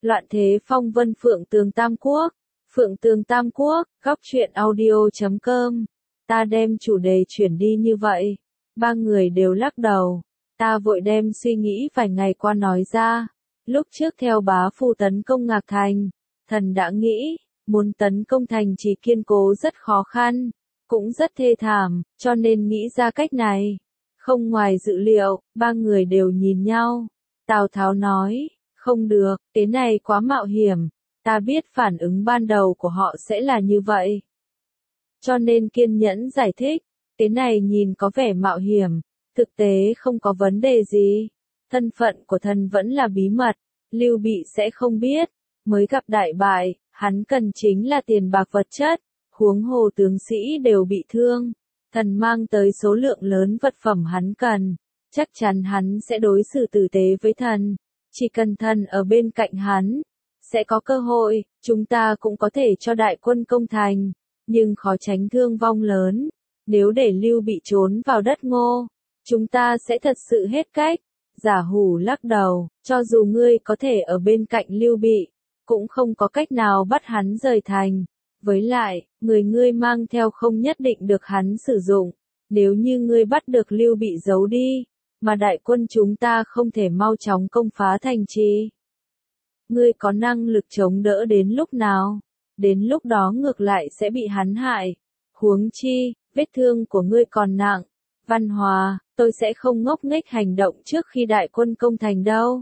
Loạn thế phong vân Phượng Tường Tam Quốc. Phượng Tường Tam Quốc, góc truyện audio.com. Ta đem chủ đề chuyển đi như vậy. Ba người đều lắc đầu. Ta vội đem suy nghĩ vài ngày qua nói ra. Lúc trước theo bá phu tấn công Ngạc Thành, thần đã nghĩ, muốn tấn công thành trì kiên cố rất khó khăn, cũng rất thê thảm, cho nên nghĩ ra cách này. Không ngoài dự liệu, ba người đều nhìn nhau. Tào Tháo nói, không được, cái này quá mạo hiểm, ta biết phản ứng ban đầu của họ sẽ là như vậy. Cho nên kiên nhẫn giải thích, cái này nhìn có vẻ mạo hiểm, thực tế không có vấn đề gì. Thân phận của thần vẫn là bí mật, Lưu Bị sẽ không biết, mới gặp đại bại, hắn cần chính là tiền bạc vật chất, huống hồ tướng sĩ đều bị thương. Thần mang tới số lượng lớn vật phẩm hắn cần, chắc chắn hắn sẽ đối xử tử tế với thần. Chỉ cần thần ở bên cạnh hắn, sẽ có cơ hội, chúng ta cũng có thể cho đại quân công thành, nhưng khó tránh thương vong lớn. Nếu để Lưu Bị trốn vào đất Ngô, chúng ta sẽ thật sự hết cách. Giả Hủ lắc đầu, cho dù ngươi có thể ở bên cạnh Lưu Bị, cũng không có cách nào bắt hắn rời thành. Với lại, người ngươi mang theo không nhất định được hắn sử dụng. Nếu như ngươi bắt được Lưu Bị giấu đi, mà đại quân chúng ta không thể mau chóng công phá thành trì, ngươi có năng lực chống đỡ đến lúc nào? Đến lúc đó ngược lại sẽ bị hắn hại. Huống chi, vết thương của ngươi còn nặng. Văn Hòa, tôi sẽ không ngốc nghếch hành động trước khi đại quân công thành đâu.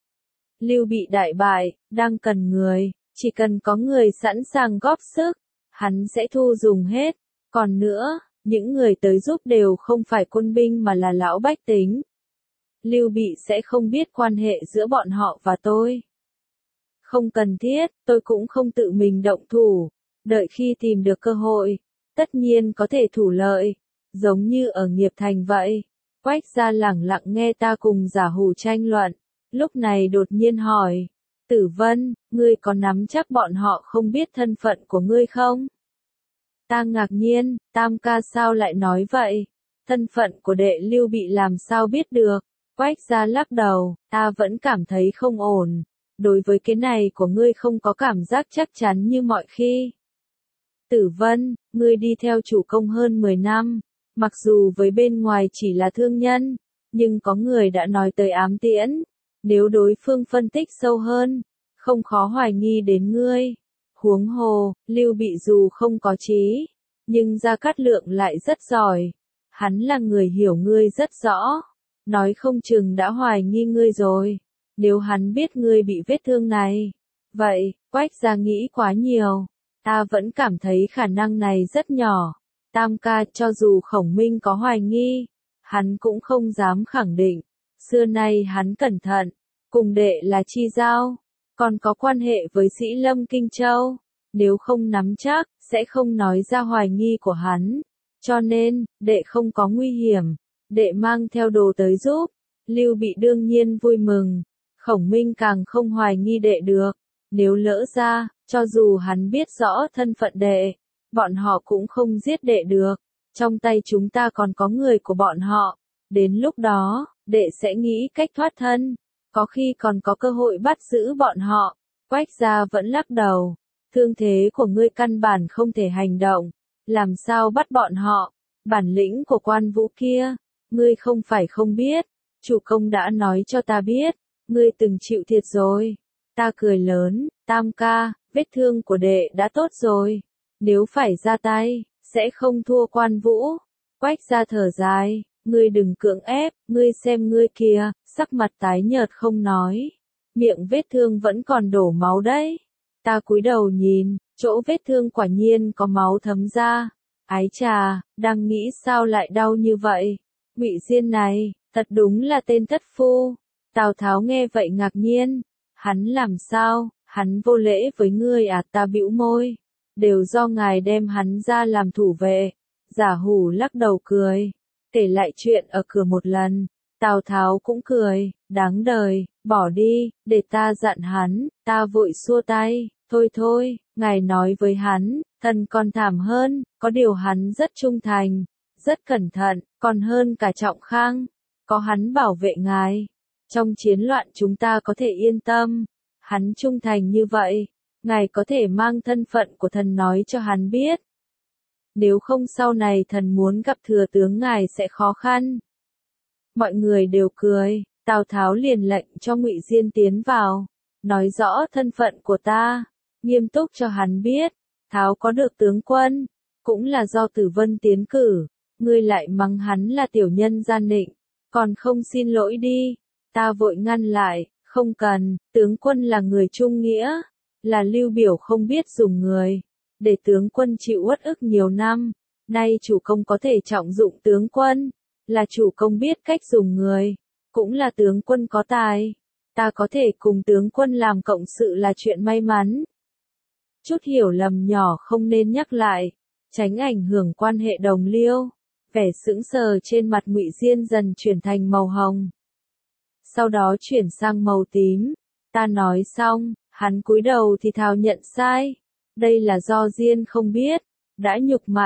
Lưu Bị đại bại, đang cần người, chỉ cần có người sẵn sàng góp sức, hắn sẽ thu dùng hết. Còn nữa, những người tới giúp đều không phải quân binh mà là lão bách tính. Lưu Bị sẽ không biết quan hệ giữa bọn họ và tôi. Không cần thiết, tôi cũng không tự mình động thủ, đợi khi tìm được cơ hội, tất nhiên có thể thủ lợi, giống như ở Nghiệp Thành vậy. Quách Gia lẳng lặng nghe ta cùng Giả Hủ tranh luận, lúc này đột nhiên hỏi, Tử Vân, ngươi có nắm chắc bọn họ không biết thân phận của ngươi không? Ta ngạc nhiên, Tam ca sao lại nói vậy? Thân phận của đệ Lưu Bị làm sao biết được? Quách Gia lắc đầu, ta vẫn cảm thấy không ổn. Đối với cái này của ngươi không có cảm giác chắc chắn như mọi khi. Tử Vân, ngươi đi theo chủ công hơn 10 năm, mặc dù với bên ngoài chỉ là thương nhân, nhưng có người đã nói tới ám tiễn. Nếu đối phương phân tích sâu hơn, không khó hoài nghi đến ngươi. Huống hồ, Lưu Bị dù không có trí, nhưng Gia Cát Lượng lại rất giỏi. Hắn là người hiểu ngươi rất rõ, nói không chừng đã hoài nghi ngươi rồi. Nếu hắn biết ngươi bị vết thương này, vậy, Quách Gia nghĩ quá nhiều. Ta vẫn cảm thấy khả năng này rất nhỏ. Tam ca, cho dù Khổng Minh có hoài nghi, hắn cũng không dám khẳng định. Xưa nay hắn cẩn thận, cùng đệ là chi giao, còn có quan hệ với Sĩ Lâm Kinh Châu. Nếu không nắm chắc, sẽ không nói ra hoài nghi của hắn. Cho nên, đệ không có nguy hiểm, đệ mang theo đồ tới giúp. Lưu Bị đương nhiên vui mừng. Khổng Minh càng không hoài nghi đệ được. Nếu lỡ ra, cho dù hắn biết rõ thân phận đệ, bọn họ cũng không giết đệ được. Trong tay chúng ta còn có người của bọn họ. Đến lúc đó, đệ sẽ nghĩ cách thoát thân. Có khi còn có cơ hội bắt giữ bọn họ. Quách Gia vẫn lắc đầu. Thương thế của ngươi căn bản không thể hành động. Làm sao bắt bọn họ? Bản lĩnh của Quan Vũ kia, ngươi không phải không biết. Chủ công đã nói cho ta biết. Ngươi từng chịu thiệt rồi. Ta cười lớn, Tam ca, vết thương của đệ đã tốt rồi. Nếu phải ra tay, sẽ không thua Quan Vũ. Quách Gia thở dài, ngươi đừng cưỡng ép, ngươi xem ngươi kia, sắc mặt tái nhợt không nói. Miệng vết thương vẫn còn đổ máu đấy. Ta cúi đầu nhìn, chỗ vết thương quả nhiên có máu thấm ra. Ái chà, đang nghĩ sao lại đau như vậy. Ngụy Diên này, thật đúng là tên thất phu. Tào Tháo nghe vậy ngạc nhiên. Hắn làm sao, hắn vô lễ với ngươi à? Ta bĩu môi. Đều do ngài đem hắn ra làm thủ vệ. Giả Hủ lắc đầu cười. Kể lại chuyện ở cửa một lần. Tào Tháo cũng cười. Đáng đời, bỏ đi, để ta dặn hắn. Ta vội xua tay. Thôi thôi, ngài nói với hắn, thần còn thảm hơn. Có điều hắn rất trung thành, rất cẩn thận, còn hơn cả Trọng Khang. Có hắn bảo vệ ngài, trong chiến loạn chúng ta có thể yên tâm. Hắn trung thành như vậy, ngài có thể mang thân phận của thần nói cho hắn biết. Nếu không sau này thần muốn gặp thừa tướng ngài sẽ khó khăn. Mọi người đều cười, Tào Tháo liền lệnh cho Ngụy Diên tiến vào, nói rõ thân phận của ta, nghiêm túc cho hắn biết, Tháo có được tướng quân, cũng là do Tử Vân tiến cử, ngươi lại mắng hắn là tiểu nhân gian nịnh, còn không xin lỗi đi. Ta vội ngăn lại, không cần, tướng quân là người trung nghĩa, là Lưu Biểu không biết dùng người, để tướng quân chịu uất ức nhiều năm, nay chủ công có thể trọng dụng tướng quân, là chủ công biết cách dùng người, cũng là tướng quân có tài, ta có thể cùng tướng quân làm cộng sự là chuyện may mắn. Chút hiểu lầm nhỏ không nên nhắc lại, tránh ảnh hưởng quan hệ đồng liêu. Vẻ sững sờ trên mặt Ngụy Diên dần chuyển thành màu hồng. Sau đó chuyển sang màu tím. Ta nói xong, hắn cúi đầu thì thào nhận sai. Đây là do Diên không biết, đã nhục mạ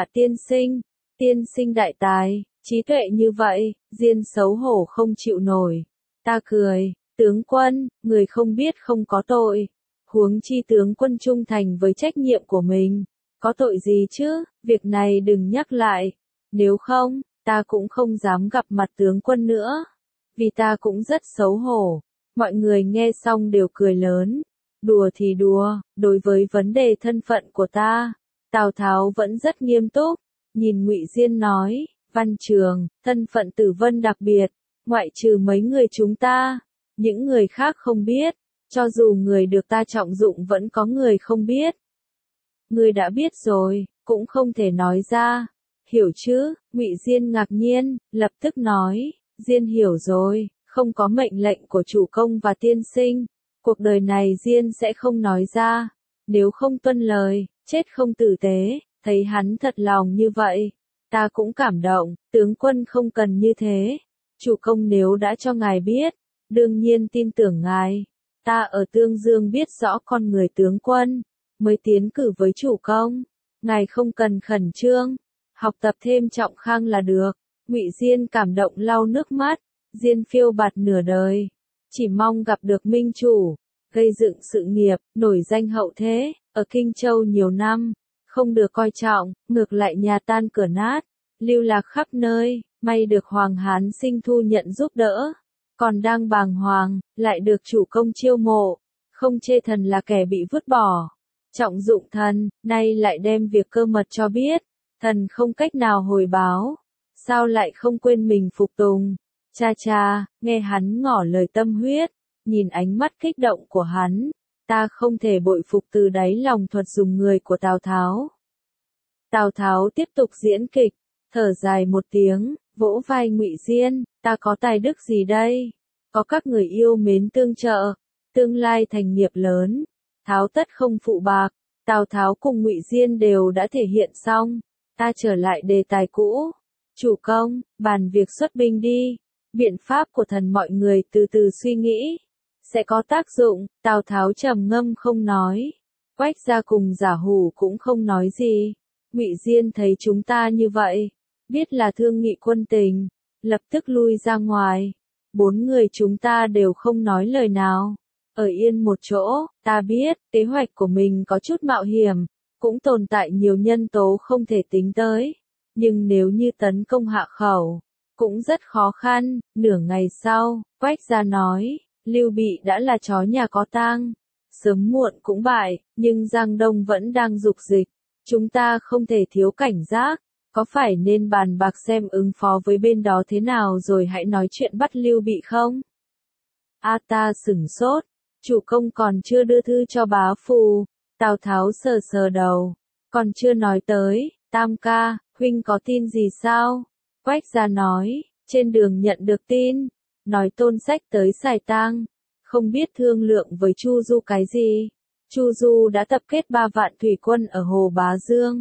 tiên sinh đại tài, trí tuệ như vậy, Diên xấu hổ không chịu nổi. Ta cười, tướng quân, người không biết không có tội. Huống chi tướng quân trung thành với trách nhiệm của mình, có tội gì chứ, việc này đừng nhắc lại. Nếu không, ta cũng không dám gặp mặt tướng quân nữa, vì ta cũng rất xấu hổ. Mọi người nghe xong đều cười lớn. Đùa thì đùa, đối với vấn đề thân phận của ta, Tào Tháo vẫn rất nghiêm túc, nhìn Ngụy Diên nói, Văn Trường, thân phận Tử Vân đặc biệt, ngoại trừ mấy người chúng ta, những người khác không biết, cho dù người được ta trọng dụng vẫn có người không biết. Ngươi đã biết rồi, cũng không thể nói ra. Hiểu chứ, Ngụy Diên ngạc nhiên, lập tức nói, Diên hiểu rồi, không có mệnh lệnh của chủ công và tiên sinh, cuộc đời này Diên sẽ không nói ra, nếu không tuân lời, chết không tử tế. Thấy hắn thật lòng như vậy, ta cũng cảm động, tướng quân không cần như thế, chủ công nếu đã cho ngài biết, đương nhiên tin tưởng ngài, ta ở Tương Dương biết rõ con người tướng quân, mới tiến cử với chủ công, ngài không cần khẩn trương. Học tập thêm Trọng Khang là được. Ngụy Diên cảm động lau nước mắt. Diên phiêu bạt nửa đời, chỉ mong gặp được minh chủ, gây dựng sự nghiệp, nổi danh hậu thế, ở Kinh Châu nhiều năm, không được coi trọng, ngược lại nhà tan cửa nát, lưu lạc khắp nơi, may được Hoàng Hán Sinh thu nhận giúp đỡ, còn đang bàng hoàng, lại được chủ công chiêu mộ, không chê thần là kẻ bị vứt bỏ, trọng dụng thần, nay lại đem việc cơ mật cho biết. Thần không cách nào hồi báo, sao lại không quên mình phục tùng. Cha cha, nghe hắn ngỏ lời tâm huyết, nhìn ánh mắt kích động của hắn, ta không thể bội phục từ đáy lòng thuật dùng người của Tào Tháo. Tào Tháo tiếp tục diễn kịch, thở dài một tiếng, vỗ vai Ngụy Diên, ta có tài đức gì đây? Có các người yêu mến tương trợ, tương lai thành nghiệp lớn, Tháo tất không phụ bạc. Tào Tháo cùng Ngụy Diên đều đã thể hiện xong. Ta trở lại đề tài cũ. Chủ công, bàn việc xuất binh đi. Biện pháp của thần mọi người từ từ suy nghĩ. Sẽ có tác dụng. Tào Tháo trầm ngâm không nói. Quách gia cùng Giả Hủ cũng không nói gì. Ngụy Diên thấy chúng ta như vậy, biết là thương nghị quân tình, lập tức lui ra ngoài. 4 người chúng ta đều không nói lời nào. Ở yên một chỗ, ta biết, kế hoạch của mình có chút mạo hiểm, cũng tồn tại nhiều nhân tố không thể tính tới. Nhưng nếu như tấn công hạ khẩu, cũng rất khó khăn. Nửa ngày sau, Quách gia nói, Lưu Bị đã là chó nhà có tang, sớm muộn cũng bại, nhưng Giang Đông vẫn đang dục dịch. Chúng ta không thể thiếu cảnh giác, có phải nên bàn bạc xem ứng phó với bên đó thế nào rồi hãy nói chuyện bắt Lưu Bị không? A ta sửng sốt, chủ công còn chưa đưa thư cho bá phụ. Tào Tháo sờ sờ đầu, còn chưa nói tới. Tam ca, huynh có tin gì sao? Quách gia nói, trên đường nhận được tin, nói Tôn Sách tới Sài Tang, không biết thương lượng với Chu Du cái gì. Chu Du đã tập kết 3 vạn thủy quân ở Hồ Bá Dương.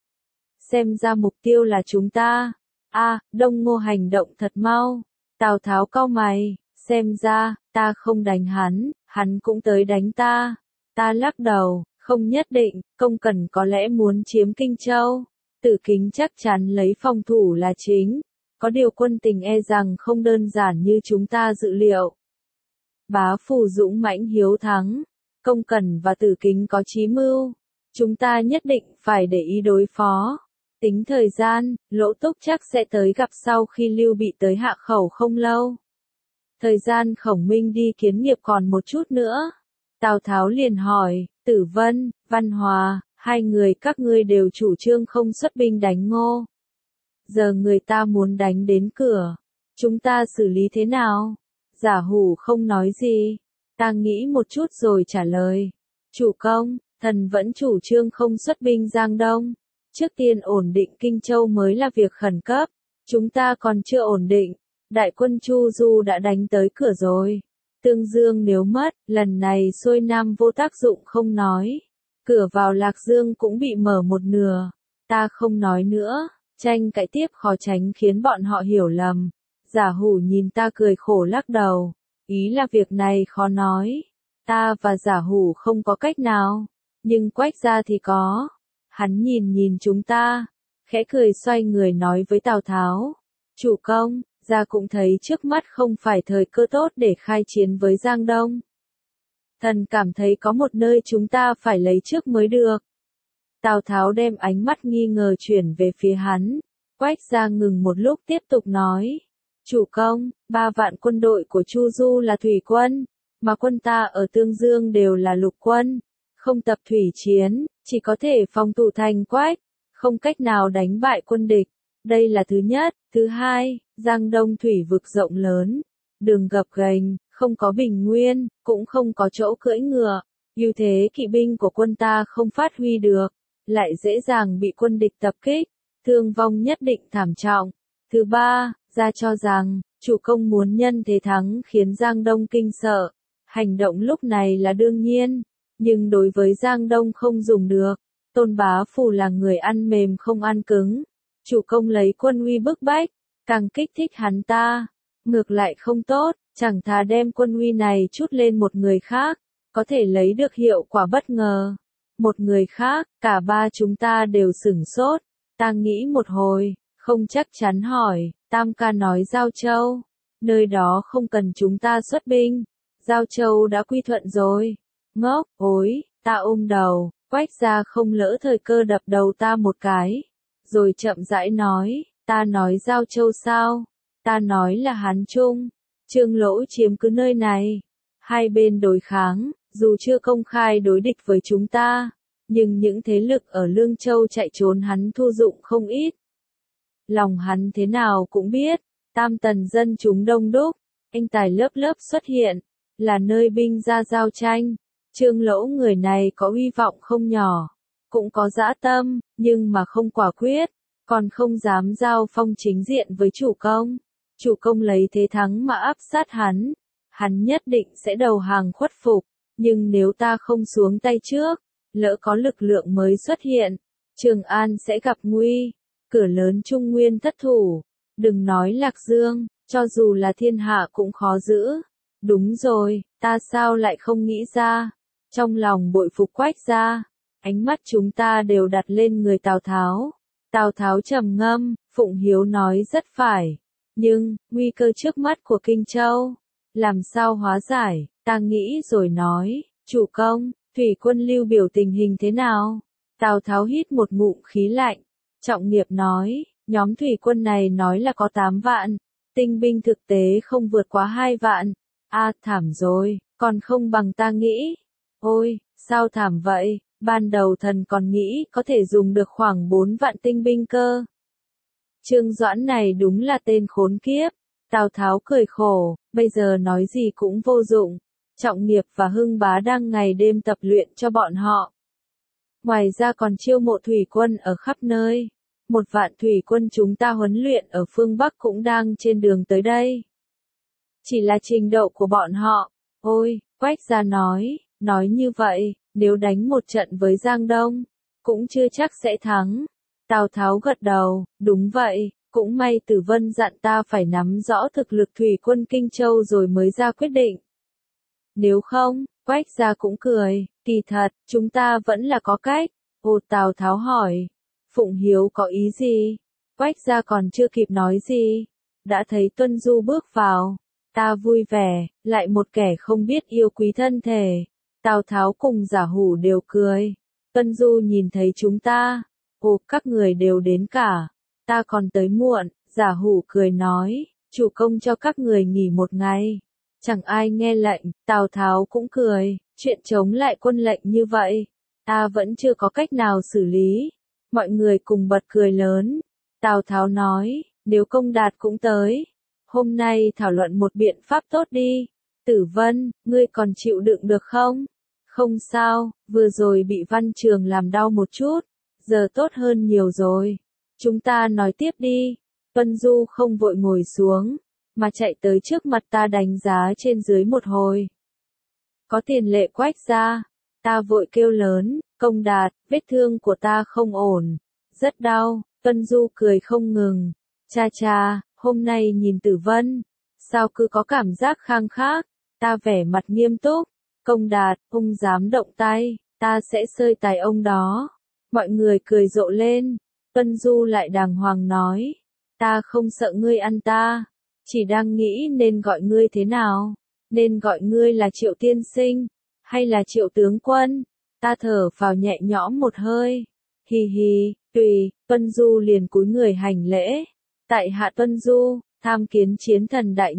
Xem ra mục tiêu là chúng ta. Đông Ngô hành động thật mau. Tào Tháo cau mày, xem ra, ta không đánh hắn, hắn cũng tới đánh ta. Ta lắc đầu, không nhất định, Công Cẩn có lẽ muốn chiếm Kinh Châu. Tử Kính chắc chắn lấy phòng thủ là chính. Có điều quân tình e rằng không đơn giản như chúng ta dự liệu. Bá Phụ dũng mãnh hiếu thắng. Công Cẩn và Tử Kính có chí mưu. Chúng ta nhất định phải để ý đối phó. Tính thời gian, Lỗ Túc chắc sẽ tới gặp sau khi Lưu Bị tới Hạ Khẩu không lâu. Thời gian Khổng Minh đi kiến nghiệp còn một chút nữa. Tào Tháo liền hỏi, Tử Vân, Văn Hòa, hai người các ngươi đều chủ trương không xuất binh đánh Ngô. Giờ người ta muốn đánh đến cửa. Chúng ta xử lý thế nào? Giả Hủ không nói gì. Ta nghĩ một chút rồi trả lời. Chủ công, thần vẫn chủ trương không xuất binh Giang Đông. Trước tiên ổn định Kinh Châu mới là việc khẩn cấp. Chúng ta còn chưa ổn định. Đại quân Chu Du đã đánh tới cửa rồi. Tương Dương nếu mất, lần này xuôi nam vô tác dụng không nói. Cửa vào Lạc Dương cũng bị mở một nửa. Ta không nói nữa. Tranh cãi tiếp khó tránh khiến bọn họ hiểu lầm. Giả Hủ nhìn ta cười khổ lắc đầu. Ý là việc này khó nói. Ta và Giả Hủ không có cách nào. Nhưng Quách gia thì có. Hắn nhìn chúng ta. Khẽ cười xoay người nói với Tào Tháo. Chủ công, gia cũng thấy trước mắt không phải thời cơ tốt để khai chiến với Giang Đông. Thần cảm thấy có một nơi chúng ta phải lấy trước mới được. Tào Tháo đem ánh mắt nghi ngờ chuyển về phía hắn. Quách gia ngừng một lúc tiếp tục nói. Chủ công, 3 vạn quân đội của Chu Du là thủy quân, mà quân ta ở Tương Dương đều là lục quân. Không tập thủy chiến, chỉ có thể phòng thủ thành Quách, không cách nào đánh bại quân địch. Đây là thứ nhất. Thứ hai, Giang Đông thủy vực rộng lớn, đường gập ghềnh, không có bình nguyên, cũng không có chỗ cưỡi ngựa. Ưu thế kỵ binh của quân ta không phát huy được, lại dễ dàng bị quân địch tập kích, thương vong nhất định thảm trọng. Thứ ba, gia cho rằng, chủ công muốn nhân thế thắng khiến Giang Đông kinh sợ. Hành động lúc này là đương nhiên, nhưng đối với Giang Đông không dùng được. Tôn Bá Phủ là người ăn mềm không ăn cứng. Chủ công lấy quân uy bức bách, càng kích thích hắn ta. Ngược lại không tốt, chẳng thà đem quân uy này chút lên một người khác, có thể lấy được hiệu quả bất ngờ. Một người khác, cả ba chúng ta đều sửng sốt. Ta nghĩ một hồi, không chắc chắn hỏi, Tam ca nói Giao Châu. Nơi đó không cần chúng ta xuất binh. Giao Châu đã quy thuận rồi. Ngốc, ối, ta ôm đầu, Quách gia không lỡ thời cơ đập đầu ta một cái. Rồi chậm rãi nói, ta nói Giao Châu sao? Ta nói là Hán Trung. Trương Lỗ chiếm cứ nơi này. Hai bên đối kháng, dù chưa công khai đối địch với chúng ta, nhưng những thế lực ở Lương Châu chạy trốn hắn thu dụng không ít. Lòng hắn thế nào cũng biết, Tam Tần dân chúng đông đúc, anh tài lớp lớp xuất hiện, là nơi binh ra giao tranh. Trương Lỗ người này có uy vọng không nhỏ, cũng có dã tâm, nhưng mà không quả quyết, còn không dám giao phong chính diện với chủ công. Chủ công lấy thế thắng mà áp sát hắn nhất định sẽ đầu hàng khuất phục, nhưng nếu ta không xuống tay trước, lỡ có lực lượng mới xuất hiện, Trường An sẽ gặp nguy, cửa lớn Trung Nguyên thất thủ, đừng nói Lạc Dương, cho dù là thiên hạ cũng khó giữ. Đúng rồi, ta sao lại không nghĩ ra, trong lòng bội phục Quách gia, ánh mắt chúng ta đều đặt lên người Tào Tháo. Tào Tháo trầm ngâm, Phụng Hiếu nói rất phải, nhưng, nguy cơ trước mắt của Kinh Châu, làm sao hóa giải, ta nghĩ rồi nói, chủ công, thủy quân Lưu Biểu tình hình thế nào? Tào Tháo hít một ngụm khí lạnh, trọng nghiệp nói, nhóm thủy quân này nói là có 8 vạn, tinh binh thực tế không vượt quá 2 vạn. Thảm rồi, còn không bằng ta nghĩ. Ôi, sao thảm vậy, ban đầu thần còn nghĩ có thể dùng được khoảng 4 vạn tinh binh cơ. Trương Doãn này đúng là tên khốn kiếp. Tào Tháo cười khổ, bây giờ nói gì cũng vô dụng. Trọng nghiệp và Hưng Bá đang ngày đêm tập luyện cho bọn họ. Ngoài ra còn chiêu mộ thủy quân ở khắp nơi. 1 vạn thủy quân chúng ta huấn luyện ở phương Bắc cũng đang trên đường tới đây. Chỉ là trình độ của bọn họ. Ôi, Quách gia nói như vậy, nếu đánh một trận với Giang Đông, cũng chưa chắc sẽ thắng. Tào Tháo gật đầu, đúng vậy, cũng may Tử Vân dặn ta phải nắm rõ thực lực thủy quân Kinh Châu rồi mới ra quyết định. Nếu không, Quách gia cũng cười, kỳ thật, chúng ta vẫn là có cách. Ồ, Tào Tháo hỏi, Phụng Hiếu có ý gì? Quách gia còn chưa kịp nói gì, đã thấy Tuân Du bước vào. Ta vui vẻ, lại một kẻ không biết yêu quý thân thể. Tào Tháo cùng Giả Hủ đều cười. Tuân Du nhìn thấy chúng ta. Ồ, các người đều đến cả. Ta còn tới muộn. Giả Hủ cười nói, chủ công cho các người nghỉ một ngày. Chẳng ai nghe lệnh. Tào Tháo cũng cười, chuyện chống lại quân lệnh như vậy, ta vẫn chưa có cách nào xử lý. Mọi người cùng bật cười lớn. Tào Tháo nói, nếu Công Đạt cũng tới, hôm nay thảo luận một biện pháp tốt đi. Tử Vân, ngươi còn chịu đựng được không? Không sao, vừa rồi bị Văn Trường làm đau một chút, giờ tốt hơn nhiều rồi. Chúng ta nói tiếp đi. Tuân Du không vội ngồi xuống, mà chạy tới trước mặt ta đánh giá trên dưới một hồi. Có Tiền Lệ Quách ra, ta vội kêu lớn, Công Đạt, vết thương của ta không ổn, rất đau. Tuân Du cười không ngừng, cha cha, hôm nay nhìn Tử Vân, sao cứ có cảm giác khang khác. Ta vẻ mặt nghiêm túc, Công Đạt, ông dám động tay, ta sẽ xơi tài ông đó. Mọi người cười rộ lên. Tuân Du lại đàng hoàng nói, ta không sợ ngươi ăn ta, chỉ đang nghĩ nên gọi ngươi thế nào, nên gọi ngươi là Triệu tiên sinh, hay là Triệu tướng quân. Ta thở phào nhẹ nhõm một hơi, hì hì, tùy. Tuân Du liền cúi người hành lễ, tại hạ Tuân Du, tham kiến chiến thần đại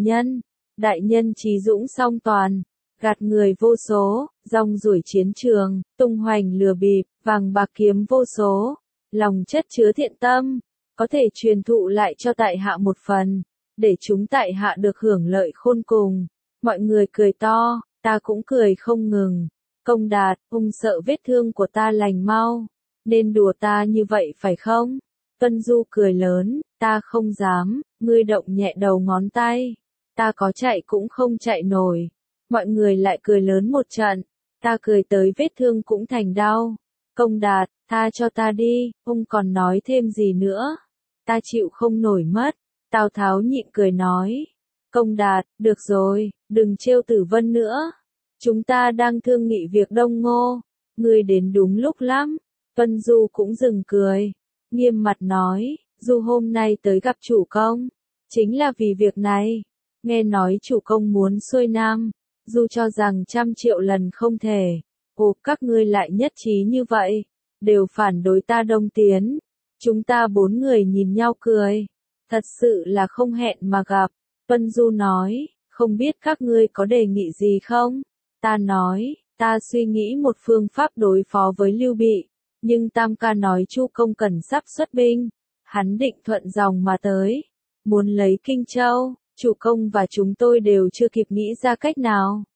nhân trí dũng song toàn, gạt người vô số, rong ruổi chiến trường, tung hoành lừa bịp, vàng bạc kiếm vô số, lòng chất chứa thiện tâm, có thể truyền thụ lại cho tại hạ một phần, để chúng tại hạ được hưởng lợi khôn cùng. Mọi người cười to, ta cũng cười không ngừng. Công Đạt, ông sợ vết thương của ta lành mau, nên đùa ta như vậy phải không? Tuân Du cười lớn, ta không dám. Ngươi động nhẹ đầu ngón tay, ta có chạy cũng không chạy nổi. Mọi người lại cười lớn một trận, ta cười tới vết thương cũng thành đau. Công Đạt, tha cho ta đi, ông còn nói thêm gì nữa? Ta chịu không nổi mất. Tào Tháo nhịn cười nói, Công Đạt, được rồi, đừng trêu Tử Vân nữa. Chúng ta đang thương nghị việc Đông Ngô, ngươi đến đúng lúc lắm. Tuân Du cũng dừng cười, nghiêm mặt nói, Du hôm nay tới gặp chủ công, chính là vì việc này. Nghe nói chủ công muốn xuôi Nam, Du cho rằng 100.000.000 lần không thể. Ồ, các ngươi lại nhất trí như vậy, đều phản đối ta Đông tiến. Chúng ta 4 người nhìn nhau cười, thật sự là không hẹn mà gặp. Tuân Du nói, không biết các ngươi có đề nghị gì không? Ta nói, ta suy nghĩ một phương pháp đối phó với Lưu Bị, nhưng Tam ca nói Chu công cần sắp xuất binh, hắn định thuận dòng mà tới, muốn lấy Kinh Châu. Chủ công và chúng tôi đều chưa kịp nghĩ ra cách nào.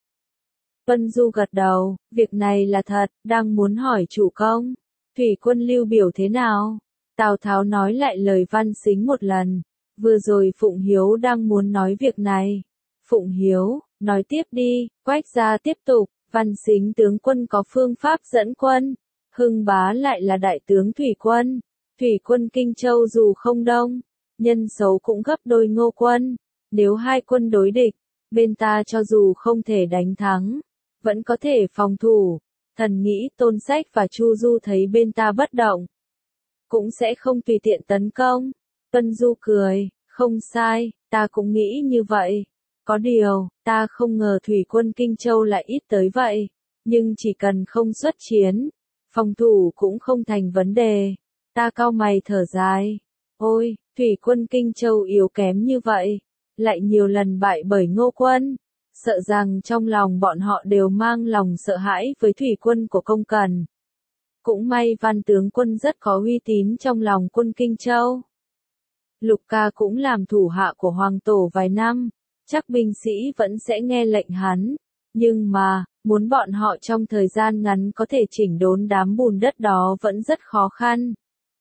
Tuân Du gật đầu, việc này là thật, đang muốn hỏi chủ công, thủy quân Lưu Biểu thế nào? Tào Tháo nói lại lời Văn Sính một lần, vừa rồi Phụng Hiếu đang muốn nói việc này. Phụng Hiếu, nói tiếp đi. Quách gia tiếp tục, Văn Sính tướng quân có phương pháp dẫn quân, Hưng Bá lại là đại tướng thủy quân. Thủy quân Kinh Châu dù không đông, nhân số cũng gấp đôi Ngô quân. Nếu hai quân đối địch, bên ta cho dù không thể đánh thắng, vẫn có thể phòng thủ. Thần nghĩ Tôn Sách và Chu Du thấy bên ta bất động, cũng sẽ không tùy tiện tấn công. Tuân Du cười, không sai, ta cũng nghĩ như vậy. Có điều, ta không ngờ thủy quân Kinh Châu lại ít tới vậy. Nhưng chỉ cần không xuất chiến, phòng thủ cũng không thành vấn đề. Ta cau mày thở dài. Ôi, thủy quân Kinh Châu yếu kém như vậy, lại nhiều lần bại bởi Ngô quân. Sợ rằng trong lòng bọn họ đều mang lòng sợ hãi với thủy quân của Công Cần. Cũng may Văn tướng quân rất có uy tín trong lòng quân Kinh Châu. Lục ca cũng làm thủ hạ của Hoàng Tổ vài năm, chắc binh sĩ vẫn sẽ nghe lệnh hắn. Nhưng mà, muốn bọn họ trong thời gian ngắn có thể chỉnh đốn đám bùn đất đó vẫn rất khó khăn.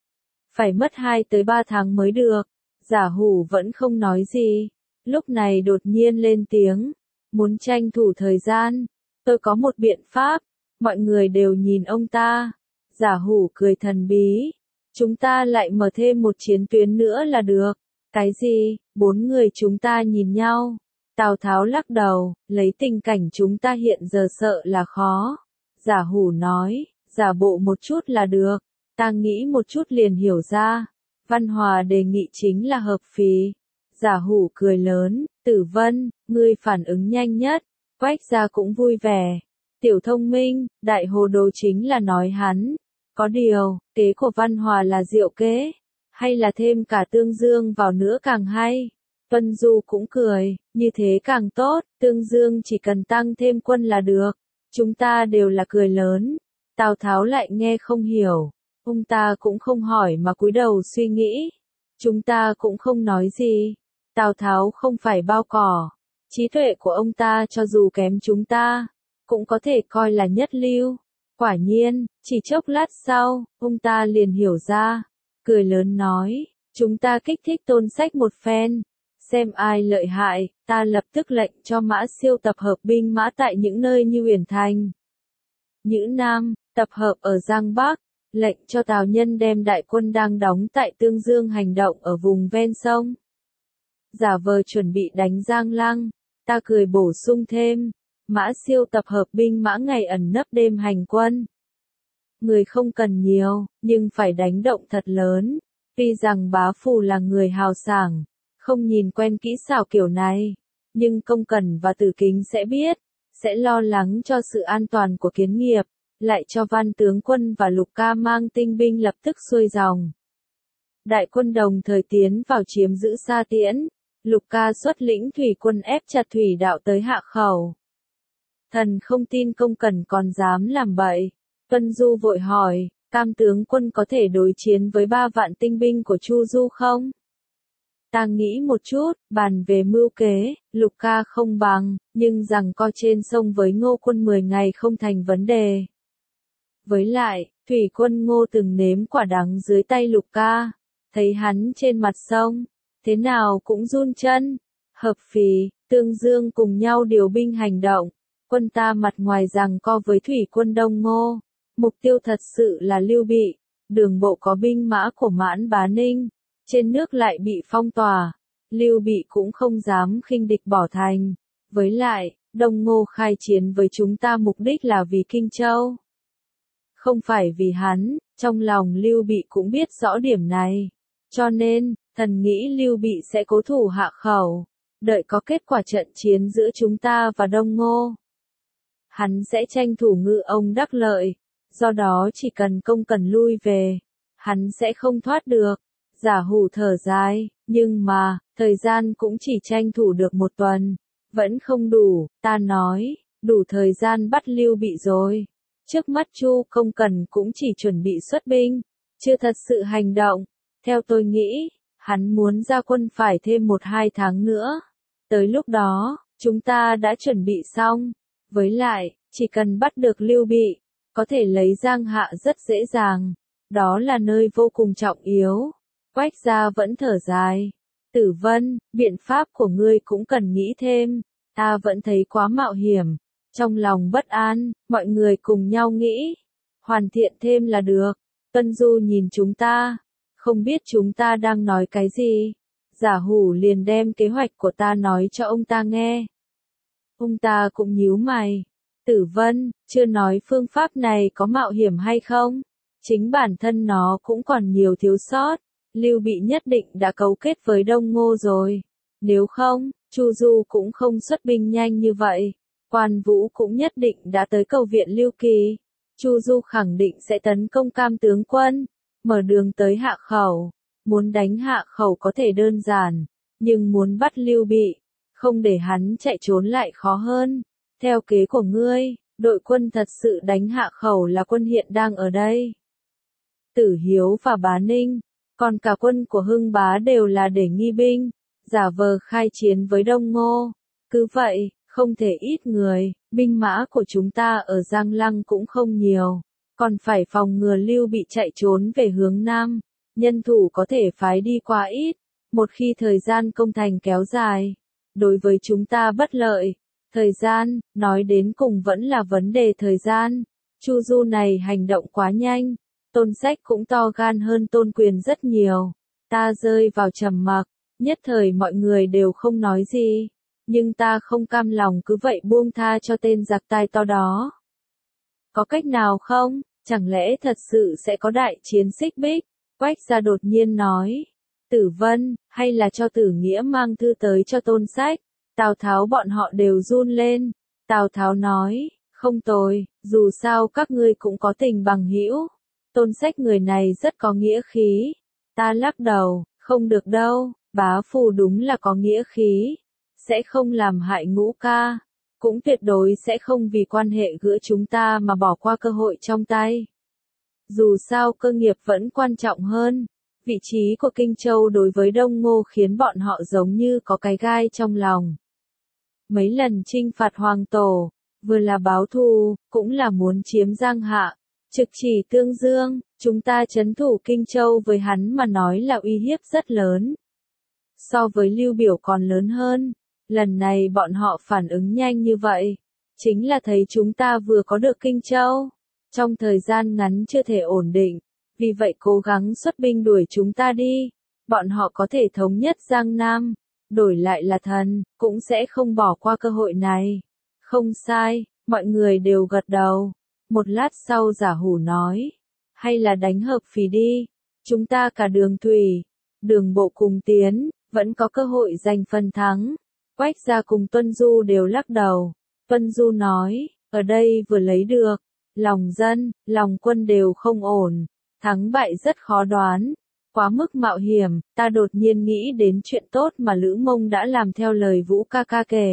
Phải mất 2 tới 3 tháng mới được. Giả Hủ vẫn không nói gì. Lúc này đột nhiên lên tiếng, muốn tranh thủ thời gian, tôi có một biện pháp. Mọi người đều nhìn ông ta. Giả Hủ cười thần bí, chúng ta lại mở thêm một chiến tuyến nữa là được. Cái gì? 4 người chúng ta nhìn nhau. Tào Tháo lắc đầu, lấy tình cảnh chúng ta hiện giờ sợ là khó. Giả Hủ nói, giả bộ một chút là được. Ta nghĩ một chút liền hiểu ra. Văn Hòa đề nghị chính là hợp phí. Giả Hủ cười lớn, Tử Vân, ngươi phản ứng nhanh nhất. Quách gia cũng vui vẻ. Tiểu thông minh, đại hồ đồ chính là nói hắn. Có điều, kế của Văn Hòa là diệu kế, hay là thêm cả Tương Dương vào nữa càng hay. Tuân Du cũng cười, như thế càng tốt, Tương Dương chỉ cần tăng thêm quân là được. Chúng ta đều là cười lớn. Tào Tháo lại nghe không hiểu. Ông ta cũng không hỏi mà cúi đầu suy nghĩ. Chúng ta cũng không nói gì. Tào Tháo không phải bao cỏ. Trí tuệ của ông ta cho dù kém chúng ta, cũng có thể coi là nhất lưu. Quả nhiên, chỉ chốc lát sau, ông ta liền hiểu ra. Cười lớn nói, chúng ta kích thích Tôn Sách một phen. Xem ai lợi hại, ta lập tức lệnh cho Mã Siêu tập hợp binh mã tại những nơi như Uyển Thành, Nhữ Nam, tập hợp ở Giang Bắc, lệnh cho Tào Nhân đem đại quân đang đóng tại Tương Dương hành động ở vùng ven sông. Giả vờ chuẩn bị đánh Giang Lăng, ta cười bổ sung thêm, Mã Siêu tập hợp binh mã ngày ẩn nấp đêm hành quân. Người không cần nhiều, nhưng phải đánh động thật lớn. Tuy rằng Bá Phù là người hào sảng, không nhìn quen kỹ xảo kiểu này, nhưng Công Cẩn và Tử Kính sẽ biết, sẽ lo lắng cho sự an toàn của Kiến Nghiệp, lại cho Văn tướng quân và Lục Ca mang tinh binh lập tức xuôi dòng. Đại quân đồng thời tiến vào chiếm giữ Sa Tiễn, Lục Ca xuất lĩnh thủy quân ép chặt thủy đạo tới Hạ Khẩu. Thần không tin Công Cẩn còn dám làm bậy. Tuân Du vội hỏi, Cam tướng quân có thể đối chiến với 3 vạn tinh binh của Chu Du không? Ta nghĩ một chút, bàn về mưu kế, Lục Ca không bằng, nhưng rằng co trên sông với Ngô quân 10 ngày không thành vấn đề. Với lại, thủy quân Ngô từng nếm quả đắng dưới tay Lục Ca, thấy hắn trên mặt sông, thế nào cũng run chân. Hợp Phì, Tương Dương cùng nhau điều binh hành động, quân ta mặt ngoài rằng co với thủy quân Đông Ngô, mục tiêu thật sự là Lưu Bị, đường bộ có binh mã của Mãn Bá Ninh, trên nước lại bị phong tỏa, Lưu Bị cũng không dám khinh địch bỏ thành. Với lại, Đông Ngô khai chiến với chúng ta mục đích là vì Kinh Châu, không phải vì hắn. Trong lòng Lưu Bị cũng biết rõ điểm này, cho nên, thần nghĩ Lưu Bị sẽ cố thủ Hạ Khẩu, đợi có kết quả trận chiến giữa chúng ta và Đông Ngô. Hắn sẽ tranh thủ ngư ông đắc lợi, do đó chỉ cần Công Cẩn lui về, hắn sẽ không thoát được. Giả Hủ thở dài, nhưng mà, thời gian cũng chỉ tranh thủ được 1 tuần, vẫn không đủ. Ta nói, đủ thời gian bắt Lưu Bị rồi. Trước mắt Chu Công Cẩn cũng chỉ chuẩn bị xuất binh, chưa thật sự hành động. Theo tôi nghĩ, hắn muốn ra quân phải thêm 1-2 tháng nữa. Tới lúc đó, chúng ta đã chuẩn bị xong. Với lại, chỉ cần bắt được Lưu Bị, có thể lấy Giang Hạ rất dễ dàng. Đó là nơi vô cùng trọng yếu. Quách Gia vẫn thở dài. Tử Vân, biện pháp của ngươi cũng cần nghĩ thêm. Ta vẫn thấy quá mạo hiểm. Trong lòng bất an, mọi người cùng nhau nghĩ. Hoàn thiện thêm là được. Tuân Du nhìn chúng ta. Không biết chúng ta đang nói cái gì. Giả Hủ liền đem kế hoạch của ta nói cho ông ta nghe. Ông ta cũng nhíu mày. Tử Vân, chưa nói phương pháp này có mạo hiểm hay không? Chính bản thân nó cũng còn nhiều thiếu sót. Lưu Bị nhất định đã cấu kết với Đông Ngô rồi. Nếu không, Chu Du cũng không xuất binh nhanh như vậy. Quan Vũ cũng nhất định đã tới cầu viện Lưu Kỳ. Chu Du khẳng định sẽ tấn công Cam tướng quân, mở đường tới Hạ Khẩu. Muốn đánh Hạ Khẩu có thể đơn giản, nhưng muốn bắt Lưu Bị, không để hắn chạy trốn lại khó hơn. Theo kế của ngươi, đội quân thật sự đánh Hạ Khẩu là quân hiện đang ở đây. Tử Hiếu và Bá Ninh, còn cả quân của Hưng Bá đều là để nghi binh, giả vờ khai chiến với Đông Ngô. Cứ vậy, không thể ít người, binh mã của chúng ta ở Giang Lăng cũng không nhiều, còn phải phòng ngừa Lưu Bị chạy trốn về hướng Nam. Nhân thủ có thể phái đi quá ít, một khi thời gian công thành kéo dài, đối với chúng ta bất lợi. Thời gian, nói đến cùng vẫn là vấn đề thời gian. Chu Du này hành động quá nhanh, Tôn Sách cũng to gan hơn Tôn Quyền rất nhiều. Ta rơi vào trầm mặc, nhất thời mọi người đều không nói gì, nhưng ta không cam lòng cứ vậy buông tha cho tên giặc tai to đó. Có cách nào không? Chẳng lẽ thật sự sẽ có đại chiến Xích Bích? Quách Gia đột nhiên nói. Tử Vân, hay là cho Tử Nghĩa mang thư tới cho Tôn Sách? Tào Tháo bọn họ đều run lên. Tào Tháo nói, Không tồi, dù sao các ngươi cũng có tình bằng hữu. Tôn Sách người này rất có nghĩa khí. Ta lắc đầu, không được đâu, bá phụ đúng là có nghĩa khí. Sẽ không làm hại Ngũ ca. Cũng tuyệt đối sẽ không vì quan hệ giữa chúng ta mà bỏ qua cơ hội trong tay. Dù sao cơ nghiệp vẫn quan trọng hơn. Vị trí của Kinh Châu đối với Đông Ngô khiến bọn họ giống như có cái gai trong lòng. Mấy lần chinh phạt Hoàng Tổ, vừa là báo thù, cũng là muốn chiếm Giang Hạ, trực chỉ Tương Dương, chúng ta trấn thủ Kinh Châu với hắn mà nói là uy hiếp rất lớn. So với Lưu Biểu còn lớn hơn, lần này bọn họ phản ứng nhanh như vậy, chính là thấy chúng ta vừa có được Kinh Châu, trong thời gian ngắn chưa thể ổn định, vì vậy cố gắng xuất binh đuổi chúng ta đi, bọn họ có thể thống nhất Giang Nam, đổi lại là thần, cũng sẽ không bỏ qua cơ hội này. Không sai, mọi người đều gật đầu. Một lát sau Giả Hủ nói, hay là đánh hợp phì đi, chúng ta cả đường thủy, đường bộ cùng tiến, vẫn có cơ hội giành phần thắng. Quách Gia cùng Tuân Du đều lắc đầu. Tuân Du nói, ở đây vừa lấy được, lòng dân, lòng quân đều không ổn, thắng bại rất khó đoán, quá mức mạo hiểm. Ta đột nhiên nghĩ đến chuyện tốt mà Lữ Mông đã làm theo lời Vũ ca ca kể.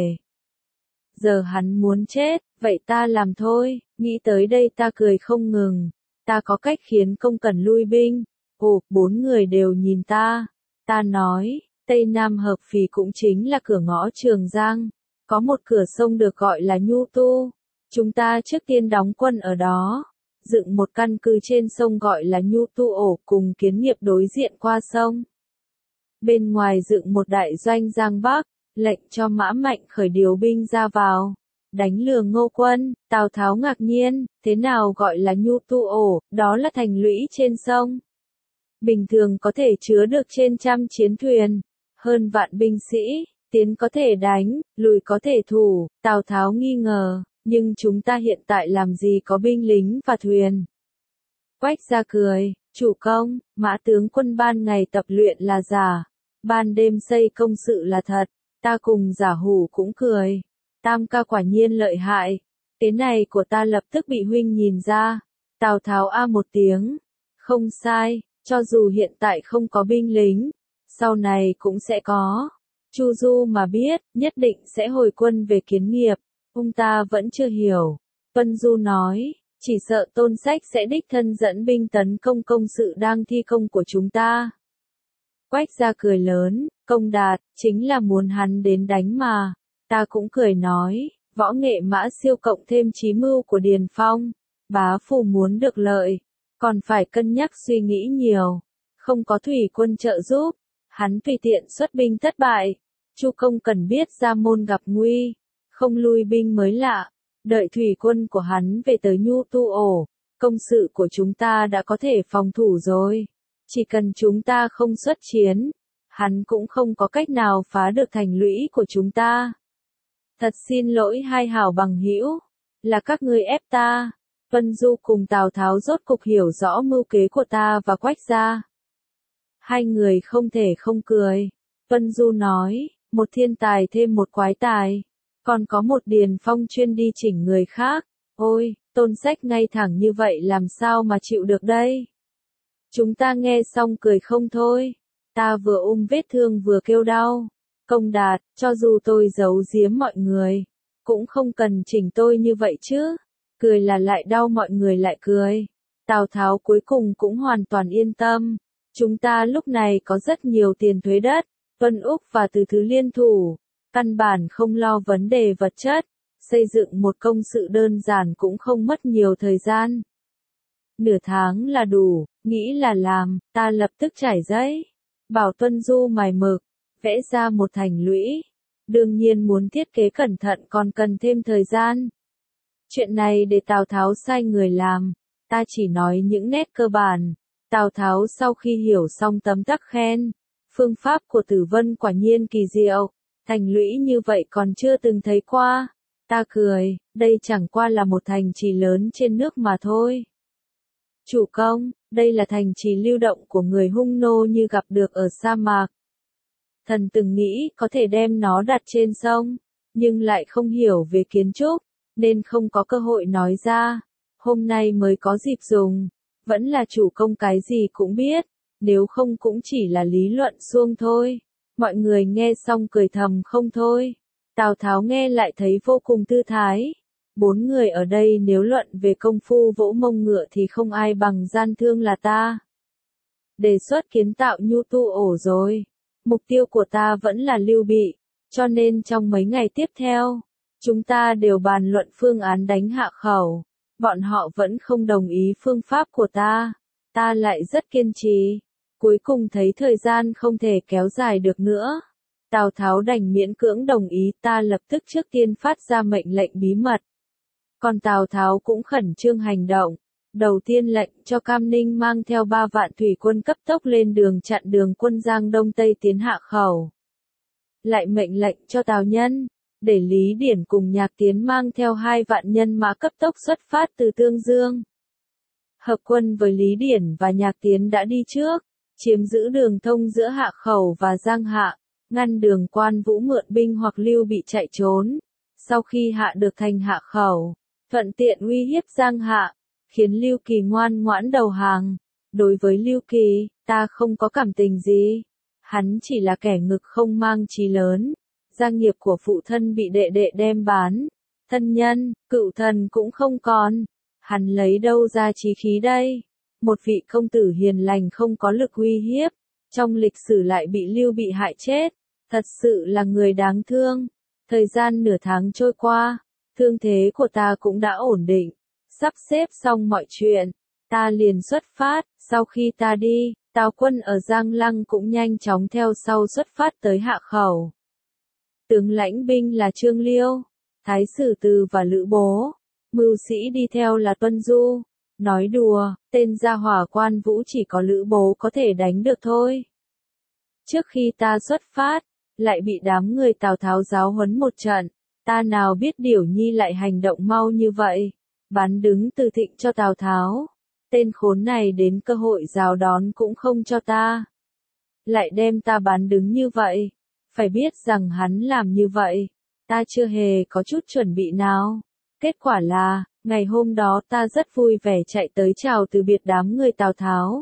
Giờ hắn muốn chết, vậy ta làm thôi. Nghĩ tới đây ta cười không ngừng. Ta có cách khiến không cần lui binh. Ồ, 4 người đều nhìn ta. Ta nói, Tây Nam Hợp Phì cũng chính là cửa ngõ Trường Giang. Có một cửa sông được gọi là Nhu Tu. Chúng ta trước tiên đóng quân ở đó. Dựng một căn cứ trên sông gọi là Nhu Tu Ổ cùng Kiến Nghiệp đối diện qua sông. Bên ngoài dựng một đại doanh Giang Bắc, lệnh cho Mã Mạnh khởi điều binh ra vào. Đánh lừa Ngô quân. Tào Tháo ngạc nhiên, thế nào gọi là Nhu Tu Ổ, đó là thành lũy trên sông. Bình thường có thể chứa được trên trăm chiến thuyền, hơn vạn binh sĩ, tiến có thể đánh, lùi có thể thủ. Tào Tháo nghi ngờ, nhưng chúng ta hiện tại làm gì có binh lính và thuyền. Quách Gia cười, chủ công, Mã tướng quân ban ngày tập luyện là giả, ban đêm xây công sự là thật. Ta cùng Giả Hủ cũng cười. Tam ca quả nhiên lợi hại. Thế này của ta lập tức bị huynh nhìn ra. Tào Tháo a một tiếng. Không sai, cho dù hiện tại không có binh lính, sau này cũng sẽ có. Chu Du mà biết, nhất định sẽ hồi quân về Kiến Nghiệp. Ông ta vẫn chưa hiểu. Tuân Du nói, chỉ sợ Tôn Sách sẽ đích thân dẫn binh tấn công công sự đang thi công của chúng ta. Quách Gia cười lớn, Công Đạt, chính là muốn hắn đến đánh mà. Ta cũng cười nói, võ nghệ Mã Siêu cộng thêm trí mưu của Điền Phong. Bá phụ muốn được lợi, còn phải cân nhắc suy nghĩ nhiều. Không có thủy quân trợ giúp, hắn tùy tiện xuất binh thất bại. Chu công cần biết Gia Môn gặp nguy, không lui binh mới lạ. Đợi thủy quân của hắn về tới Nhu Tu Ổ, công sự của chúng ta đã có thể phòng thủ rồi. Chỉ cần chúng ta không xuất chiến, hắn cũng không có cách nào phá được thành lũy của chúng ta. Thật xin lỗi hai hảo bằng hữu, là các ngươi ép ta. Tuân Du cùng Tào Tháo rốt cục hiểu rõ mưu kế của ta và Quách Gia. Hai người không thể không cười. Tuân Du nói, một thiên tài thêm một quái tài, còn có một Điền Phong chuyên đi chỉnh người khác. Ôi, Tôn Sách ngay thẳng như vậy làm sao mà chịu được đây? Chúng ta nghe xong cười không thôi. Ta vừa vết thương vừa kêu đau. Công Đạt, cho dù tôi giấu giếm mọi người, cũng không cần chỉnh tôi như vậy chứ. Cười là lại đau, mọi người lại cười. Tào Tháo cuối cùng cũng hoàn toàn yên tâm. Chúng ta lúc này có rất nhiều tiền thuế đất, Tuân Úc và Từ Thứ liên thủ. Căn bản không lo vấn đề vật chất. Xây dựng một công sự đơn giản cũng không mất nhiều thời gian. Nửa tháng là đủ, nghĩ là làm. Ta lập tức trải giấy, bảo Tuân Du mài mực, vẽ ra một thành lũy. Đương nhiên muốn thiết kế cẩn thận còn cần thêm thời gian. Chuyện này để Tào Tháo sai người làm, ta chỉ nói những nét cơ bản. Tào Tháo sau khi hiểu xong tấm tắc khen, phương pháp của Tử Vân quả nhiên kỳ diệu, thành lũy như vậy còn chưa từng thấy qua. Ta cười, đây chẳng qua là một thành trì lớn trên nước mà thôi. Chủ công, đây là thành trì lưu động của người Hung nô như gặp được ở sa mạc. Thần từng nghĩ có thể đem nó đặt trên sông, nhưng lại không hiểu về kiến trúc. nên không có cơ hội nói ra. Hôm nay mới có dịp dùng, vẫn là chủ công cái gì cũng biết, nếu không cũng chỉ là lý luận suông thôi. Mọi người nghe xong cười thầm không thôi. Tào Tháo nghe lại thấy vô cùng thư thái. 4 người ở đây nếu luận về công phu vỗ mông ngựa thì không ai bằng gian thương là ta. Đề xuất kiến tạo Nhu Tu ổ rồi. Mục tiêu của ta vẫn là Lưu Bị, cho nên trong mấy ngày tiếp theo, chúng ta đều bàn luận phương án đánh Hạ Khẩu. Bọn họ vẫn không đồng ý phương pháp của ta lại rất kiên trì. Cuối cùng thấy thời gian không thể kéo dài được nữa. Tào Tháo đành miễn cưỡng đồng ý, ta lập tức trước tiên phát ra mệnh lệnh bí mật. Còn Tào Tháo cũng khẩn trương hành động. Đầu tiên lệnh cho Cam Ninh mang theo 3 vạn thủy quân cấp tốc lên đường chặn đường quân Giang Đông Tây tiến Hạ Khẩu. Lại mệnh lệnh cho Tào Nhân, để Lý Điển cùng Nhạc Tiến mang theo 2 vạn nhân mã cấp tốc xuất phát từ Tương Dương. Hợp quân với Lý Điển và Nhạc Tiến đã đi trước, chiếm giữ đường thông giữa Hạ Khẩu và Giang Hạ, ngăn đường Quan Vũ mượn binh hoặc Lưu Bị chạy trốn. Sau khi hạ được thành Hạ Khẩu, thuận tiện uy hiếp Giang Hạ, khiến Lưu Kỳ ngoan ngoãn đầu hàng. Đối với Lưu Kỳ, ta không có cảm tình gì. Hắn chỉ là kẻ ngực không mang chí lớn. Gia nghiệp của phụ thân bị đệ đệ đem bán. Thân nhân, cựu thần cũng không còn. Hắn lấy đâu ra chí khí đây? Một vị công tử hiền lành không có lực uy hiếp. Trong lịch sử lại bị Lưu Bị hại chết. Thật sự là người đáng thương. Thời gian nửa tháng trôi qua, thương thế của ta cũng đã ổn định. Sắp xếp xong mọi chuyện, ta liền xuất phát. Sau khi ta đi, Tào quân ở Giang Lăng cũng nhanh chóng theo sau xuất phát tới Hạ Khẩu. Tướng lãnh binh là Trương Liêu, Thái Sử Từ và Lữ Bố. Mưu sĩ đi theo là Tuân Du. Nói đùa, tên gia hỏa Quan Vũ chỉ có Lữ Bố có thể đánh được thôi. Trước khi ta xuất phát, lại bị đám người Tào Tháo giáo huấn một trận. Ta nào biết Điểu Nhi lại hành động mau như vậy. Bán đứng từ thịnh cho Tào Tháo. Tên khốn này đến cơ hội rào đón cũng không cho ta. Lại đem ta bán đứng như vậy. Phải biết rằng hắn làm như vậy. Ta chưa hề có chút chuẩn bị nào. Kết quả là, ngày hôm đó ta rất vui vẻ chạy tới chào từ biệt đám người Tào Tháo.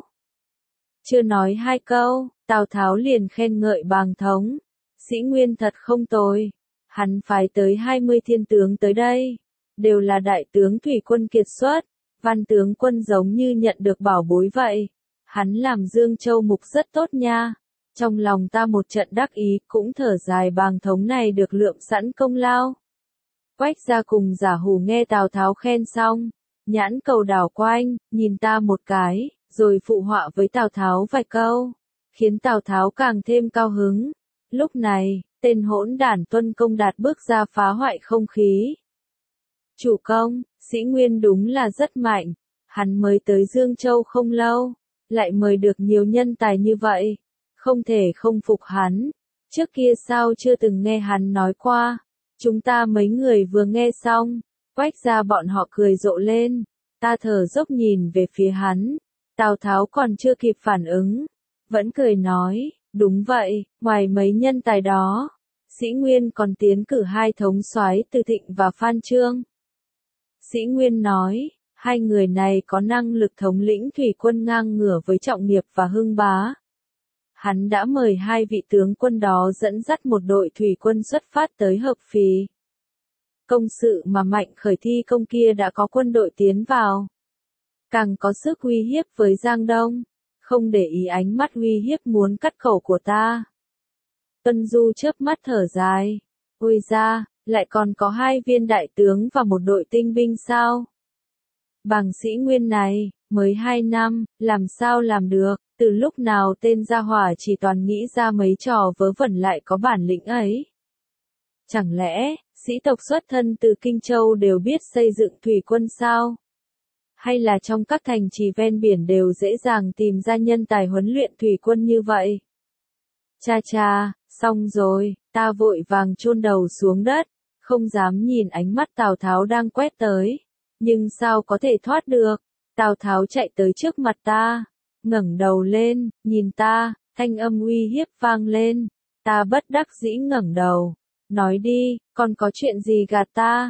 Chưa nói 2 câu, Tào Tháo liền khen ngợi Bàng Thống. Sĩ Nguyên thật không tồi. Hắn phái tới 20 thiên tướng tới đây. Đều là đại tướng thủy quân kiệt xuất. Văn tướng quân giống như nhận được bảo bối vậy. Hắn làm Dương Châu mục rất tốt nha. Trong lòng ta một trận đắc ý, cũng thở dài Bàng Thống này được lượm sẵn công lao. Quách gia cùng Giả Hủ nghe Tào Tháo khen xong, nhãn cầu đảo quanh, nhìn ta một cái, rồi phụ họa với Tào Tháo vài câu, khiến Tào Tháo càng thêm cao hứng. Lúc này, tên hỗn đản Tuân Công Đạt bước ra phá hoại không khí. Chủ công, Sĩ Nguyên đúng là rất mạnh, hắn mới tới Dương Châu không lâu, lại mời được nhiều nhân tài như vậy, không thể không phục hắn. Trước kia sao chưa từng nghe hắn nói qua. Chúng ta mấy người vừa nghe xong, Quách gia bọn họ cười rộ lên. Ta thở dốc nhìn về phía hắn. Tào Tháo còn chưa kịp phản ứng, vẫn cười nói, đúng vậy, ngoài mấy nhân tài đó, Sĩ Nguyên còn tiến cử 2 thống soái Từ Thịnh và Phan Chương. Sĩ Nguyên nói, 2 người này có năng lực thống lĩnh thủy quân ngang ngửa với Trọng Nghiệp và Hưng Bá. Hắn đã mời 2 vị tướng quân đó dẫn dắt một đội thủy quân xuất phát tới Hợp Phì. Công sự mà Mạnh Khởi thi công kia đã có quân đội tiến vào. Càng có sức uy hiếp với Giang Đông, không để ý ánh mắt uy hiếp muốn cắt khẩu của ta. Tuân Du chớp mắt thở dài. Ôi ra, lại còn có 2 viên đại tướng và một đội tinh binh sao? Bằng Sĩ Nguyên này, mới 2 năm, làm sao làm được, từ lúc nào tên gia hỏa chỉ toàn nghĩ ra mấy trò vớ vẩn lại có bản lĩnh ấy. Chẳng lẽ, sĩ tộc xuất thân từ Kinh Châu đều biết xây dựng thủy quân sao? Hay là trong các thành trì ven biển đều dễ dàng tìm ra nhân tài huấn luyện thủy quân như vậy? Cha cha, xong rồi, ta vội vàng chôn đầu xuống đất, không dám nhìn ánh mắt Tào Tháo đang quét tới. Nhưng sao có thể thoát được? Tào Tháo chạy tới trước mặt ta, ngẩng đầu lên, nhìn ta, thanh âm uy hiếp vang lên. Ta bất đắc dĩ ngẩng đầu, nói đi, còn có chuyện gì gạt ta?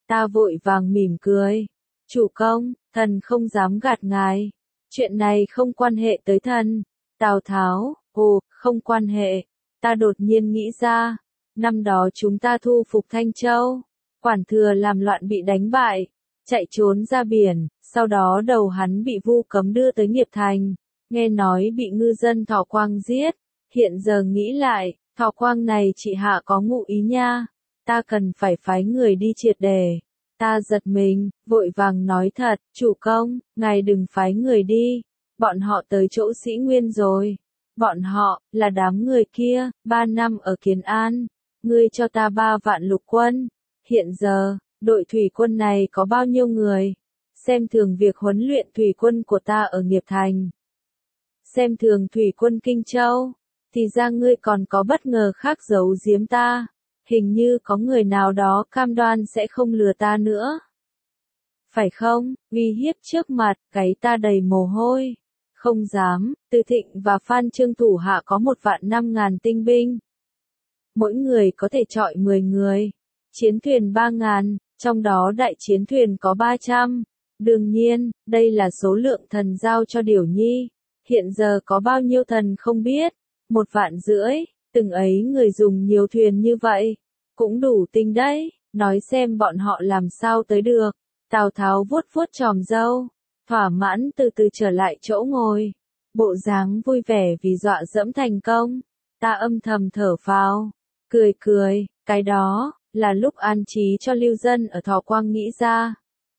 Ta vội vàng mỉm cười. Chủ công, thần không dám gạt ngài. Chuyện này không quan hệ tới thần. Tào Tháo, ồ, không quan hệ. Ta đột nhiên nghĩ ra. Năm đó chúng ta thu phục Thanh Châu. Quản Thừa làm loạn bị đánh bại. Chạy trốn ra biển. Sau đó đầu hắn bị Vu Cấm đưa tới Nghiệp Thành. Nghe nói bị ngư dân Thọ Quang giết. Hiện giờ nghĩ lại, Thọ Quang này chị hạ có ngụ ý nha. Ta cần phải phái người đi triệt đề. Ta giật mình, vội vàng nói thật, chủ công, ngài đừng phái người đi. Bọn họ tới chỗ Sĩ Nguyên rồi. Bọn họ, là đám người kia, 3 năm ở Kiến An. Ngươi cho ta 3 vạn lục quân. Hiện giờ, đội thủy quân này có bao nhiêu người? Xem thường việc huấn luyện thủy quân của ta ở Nghiệp Thành. Xem thường thủy quân Kinh Châu. Thì ra ngươi còn có bất ngờ khác giấu giếm ta. Hình như có người nào đó cam đoan sẽ không lừa ta nữa. Phải không? Uy hiếp trước mặt, cái ta đầy mồ hôi. Không dám, Từ Thịnh và Phan Trương thủ hạ có 1.500.000 tinh binh. Mỗi người có thể chọi 10 người. Chiến thuyền 3.000, trong đó đại chiến thuyền có 300. Đương nhiên, đây là số lượng thần giao cho Điểu Nhi. Hiện giờ có bao nhiêu thần không biết. 1.500.000, từng ấy người dùng nhiều thuyền như vậy. Cũng đủ tinh đấy, nói xem bọn họ làm sao tới được. Tào Tháo vuốt vuốt chòm râu, thỏa mãn từ từ trở lại chỗ ngồi. Bộ dáng vui vẻ vì dọa dẫm thành công. Ta âm thầm thở phào, cười cười, cái đó, là lúc an trí cho lưu dân ở Thọ Quang nghĩ ra.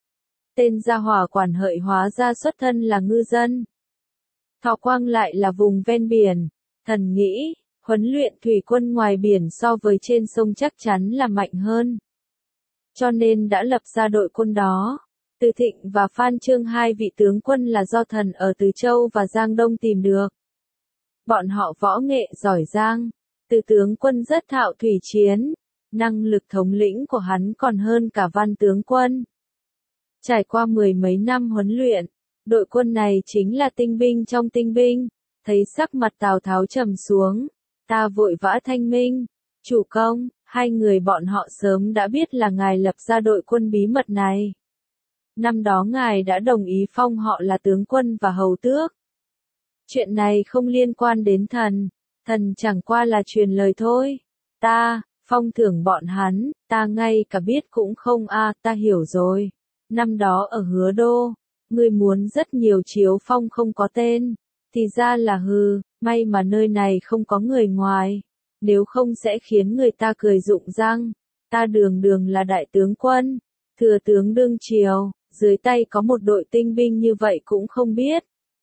Tên gia hỏa Quản Hợi hóa ra xuất thân là ngư dân. Thọ Quang lại là vùng ven biển. Thần nghĩ, huấn luyện thủy quân ngoài biển so với trên sông chắc chắn là mạnh hơn. Cho nên đã lập ra đội quân đó. Từ Thịnh và Phan Trương hai vị tướng quân là do thần ở Từ Châu và Giang Đông tìm được. Bọn họ võ nghệ giỏi giang. Từ tướng quân rất thạo thủy chiến. Năng lực thống lĩnh của hắn còn hơn cả Văn tướng quân. Trải qua 10 mấy năm huấn luyện, đội quân này chính là tinh binh trong tinh binh. Thấy sắc mặt Tào Tháo trầm xuống, ta vội vã thanh minh. Chủ công, hai người bọn họ sớm đã biết là ngài lập ra đội quân bí mật này. Năm đó ngài đã đồng ý phong họ là tướng quân và hầu tước. Chuyện này không liên quan đến thần, thần chẳng qua là truyền lời thôi. Ta, phong thưởng bọn hắn, ta ngay cả biết cũng không ta hiểu rồi. Năm đó ở Hứa Đô, ngươi muốn rất nhiều chiếu phong không có tên. Thì ra là hừ, may mà nơi này không có người ngoài. Nếu không sẽ khiến người ta cười rụng răng. Ta đường đường là đại tướng quân, thừa tướng đương triều, dưới tay có một đội tinh binh như vậy cũng không biết.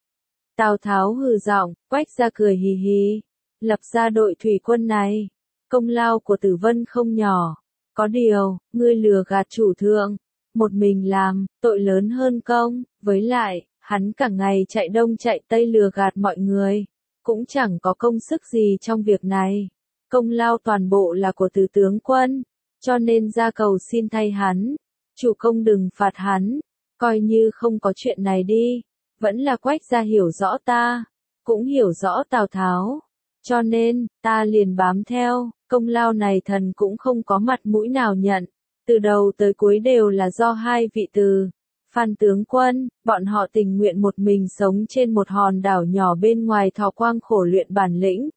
Tào Tháo hừ giọng, Quách ra cười hì hì. Lập ra đội thủy quân này, công lao của Tử Vân không nhỏ. Có điều, ngươi lừa gạt chủ thượng, một mình làm, tội lớn hơn công, với lại, hắn cả ngày chạy đông chạy tây lừa gạt mọi người, cũng chẳng có công sức gì trong việc này. Công lao toàn bộ là của Từ tướng quân, cho nên ra cầu xin thay hắn. Chủ công đừng phạt hắn, coi như không có chuyện này đi. Vẫn là Quách gia hiểu rõ ta, cũng hiểu rõ Tào Tháo. Cho nên, ta liền bám theo, công lao này thần cũng không có mặt mũi nào nhận. Từ đầu tới cuối đều là do hai vị Từ, Phan tướng quân, bọn họ tình nguyện một mình sống trên một hòn đảo nhỏ bên ngoài Thọ Quang khổ luyện bản lĩnh.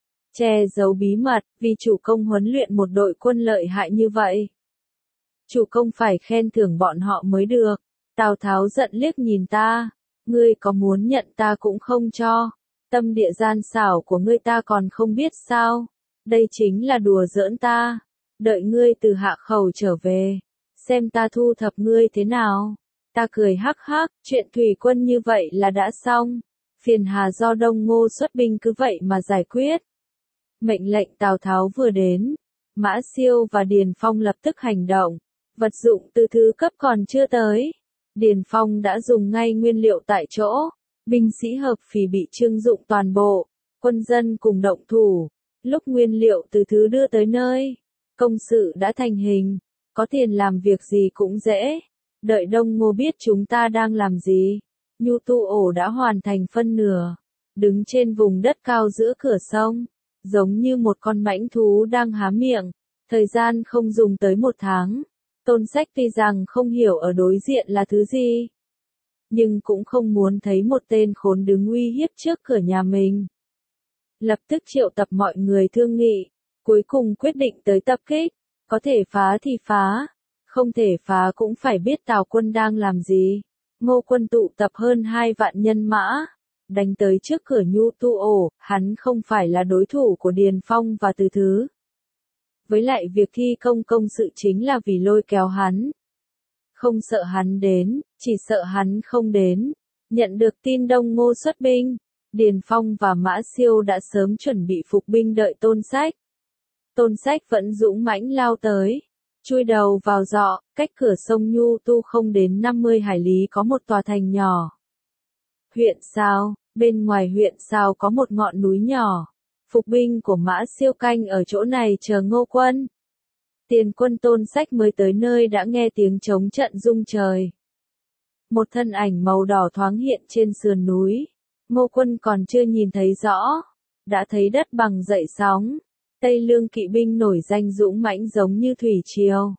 Che giấu bí mật, vì chủ công huấn luyện một đội quân lợi hại như vậy. Chủ công phải khen thưởng bọn họ mới được. Tào Tháo giận liếc nhìn ta. Ngươi có muốn nhận ta cũng không cho. Tâm địa gian xảo của ngươi ta còn không biết sao. Đây chính là đùa giỡn ta. Đợi ngươi từ Hạ Khẩu trở về. Xem ta thu thập ngươi thế nào. Ta cười hắc hắc, chuyện thủy quân như vậy là đã xong. Phiền hà do Đông Ngô xuất binh cứ vậy mà giải quyết. Mệnh lệnh Tào Tháo vừa đến. Mã Siêu và Điền Phong lập tức hành động. Vật dụng từ thứ cấp còn chưa tới. Điền Phong đã dùng ngay nguyên liệu tại chỗ. Binh sĩ hợp phì bị trưng dụng toàn bộ. Quân dân cùng động thủ. Lúc nguyên liệu từ thứ đưa tới nơi, công sự đã thành hình. Có tiền làm việc gì cũng dễ. Đợi Đông Ngô biết chúng ta đang làm gì. Nhu tu ổ đã hoàn thành phân nửa. Đứng trên vùng đất cao giữa cửa sông. Giống như một con mãnh thú đang há miệng. Thời gian không dùng tới 1 tháng. Tôn Sách tuy rằng không hiểu ở đối diện là thứ gì, nhưng cũng không muốn thấy một tên khốn đứng uy hiếp trước cửa nhà mình. Lập tức triệu tập mọi người thương nghị, cuối cùng quyết định tới tập kích, có thể phá thì phá, không thể phá cũng phải biết Tào Quân đang làm gì. Ngô Quân tụ tập hơn 2 vạn nhân mã, đánh tới trước cửa Nhu Tu ổ, hắn không phải là đối thủ của Điền Phong và Từ Thứ. Với lại việc thi công sự chính là vì lôi kéo hắn. Không sợ hắn đến, chỉ sợ hắn không đến. Nhận được tin Đông Ngô xuất binh, Điền Phong và Mã Siêu đã sớm chuẩn bị phục binh đợi Tôn Sách. Tôn Sách vẫn dũng mãnh lao tới, chui đầu vào giọ, cách cửa sông Nhu Tu không đến 50 hải lý có một tòa thành nhỏ. Huyện Sao, bên ngoài huyện Sao có một ngọn núi nhỏ. Phục binh của Mã Siêu canh ở chỗ này chờ Ngô Quân. Tiền quân Tôn Sách mới tới nơi đã nghe tiếng trống trận rung trời. Một thân ảnh màu đỏ thoáng hiện trên sườn núi. Ngô Quân còn chưa nhìn thấy rõ, đã thấy đất bằng dậy sóng. Tây Lương kỵ binh nổi danh dũng mãnh giống như thủy triều.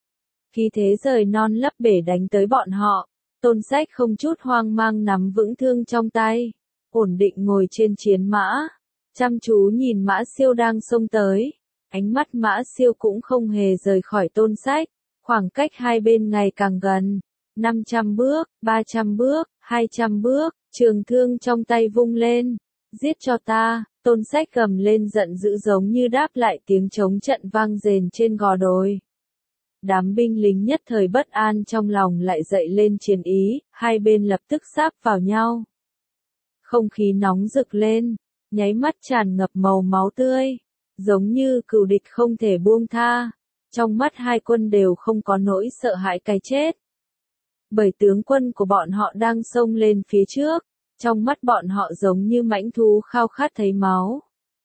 Khí thế rời non lấp bể đánh tới bọn họ. Tôn Sách không chút hoang mang nắm vững thương trong tay, ổn định ngồi trên chiến mã, chăm chú nhìn Mã Siêu đang xông tới. Ánh mắt Mã Siêu cũng không hề rời khỏi Tôn Sách, khoảng cách hai bên ngày càng gần. 500 bước, 300 bước, 200 bước, trường thương trong tay vung lên. Giết cho ta, Tôn Sách gầm lên giận dữ giống như đáp lại tiếng trống trận vang rền trên gò đồi. Đám binh lính nhất thời bất an trong lòng lại dậy lên chiến ý, hai bên lập tức sáp vào nhau. Không khí nóng rực lên, nháy mắt tràn ngập màu máu tươi, giống như cừu địch không thể buông tha. Trong mắt hai quân đều không có nỗi sợ hãi cái chết. Bởi tướng quân của bọn họ đang xông lên phía trước, trong mắt bọn họ giống như mãnh thú khao khát thấy máu.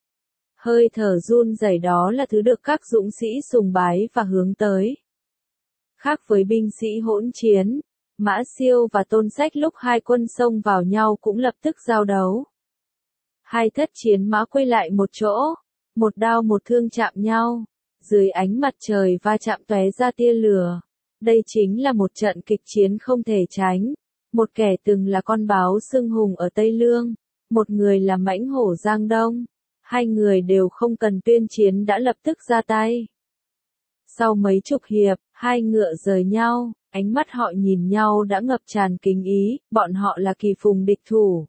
Hơi thở run rẩy đó là thứ được các dũng sĩ sùng bái và hướng tới. Khác với binh sĩ hỗn chiến, Mã Siêu và Tôn Sách lúc hai quân xông vào nhau cũng lập tức giao đấu. Hai thất chiến mã quay lại một chỗ, một đao một thương chạm nhau, dưới ánh mặt trời va chạm tóe ra tia lửa. Đây chính là một trận kịch chiến không thể tránh. Một kẻ từng là con báo xưng hùng ở Tây Lương, một người là mãnh hổ Giang Đông. Hai người đều không cần tuyên chiến đã lập tức ra tay. Sau mấy chục hiệp, hai ngựa rời nhau, ánh mắt họ nhìn nhau đã ngập tràn kính ý, bọn họ là kỳ phùng địch thủ.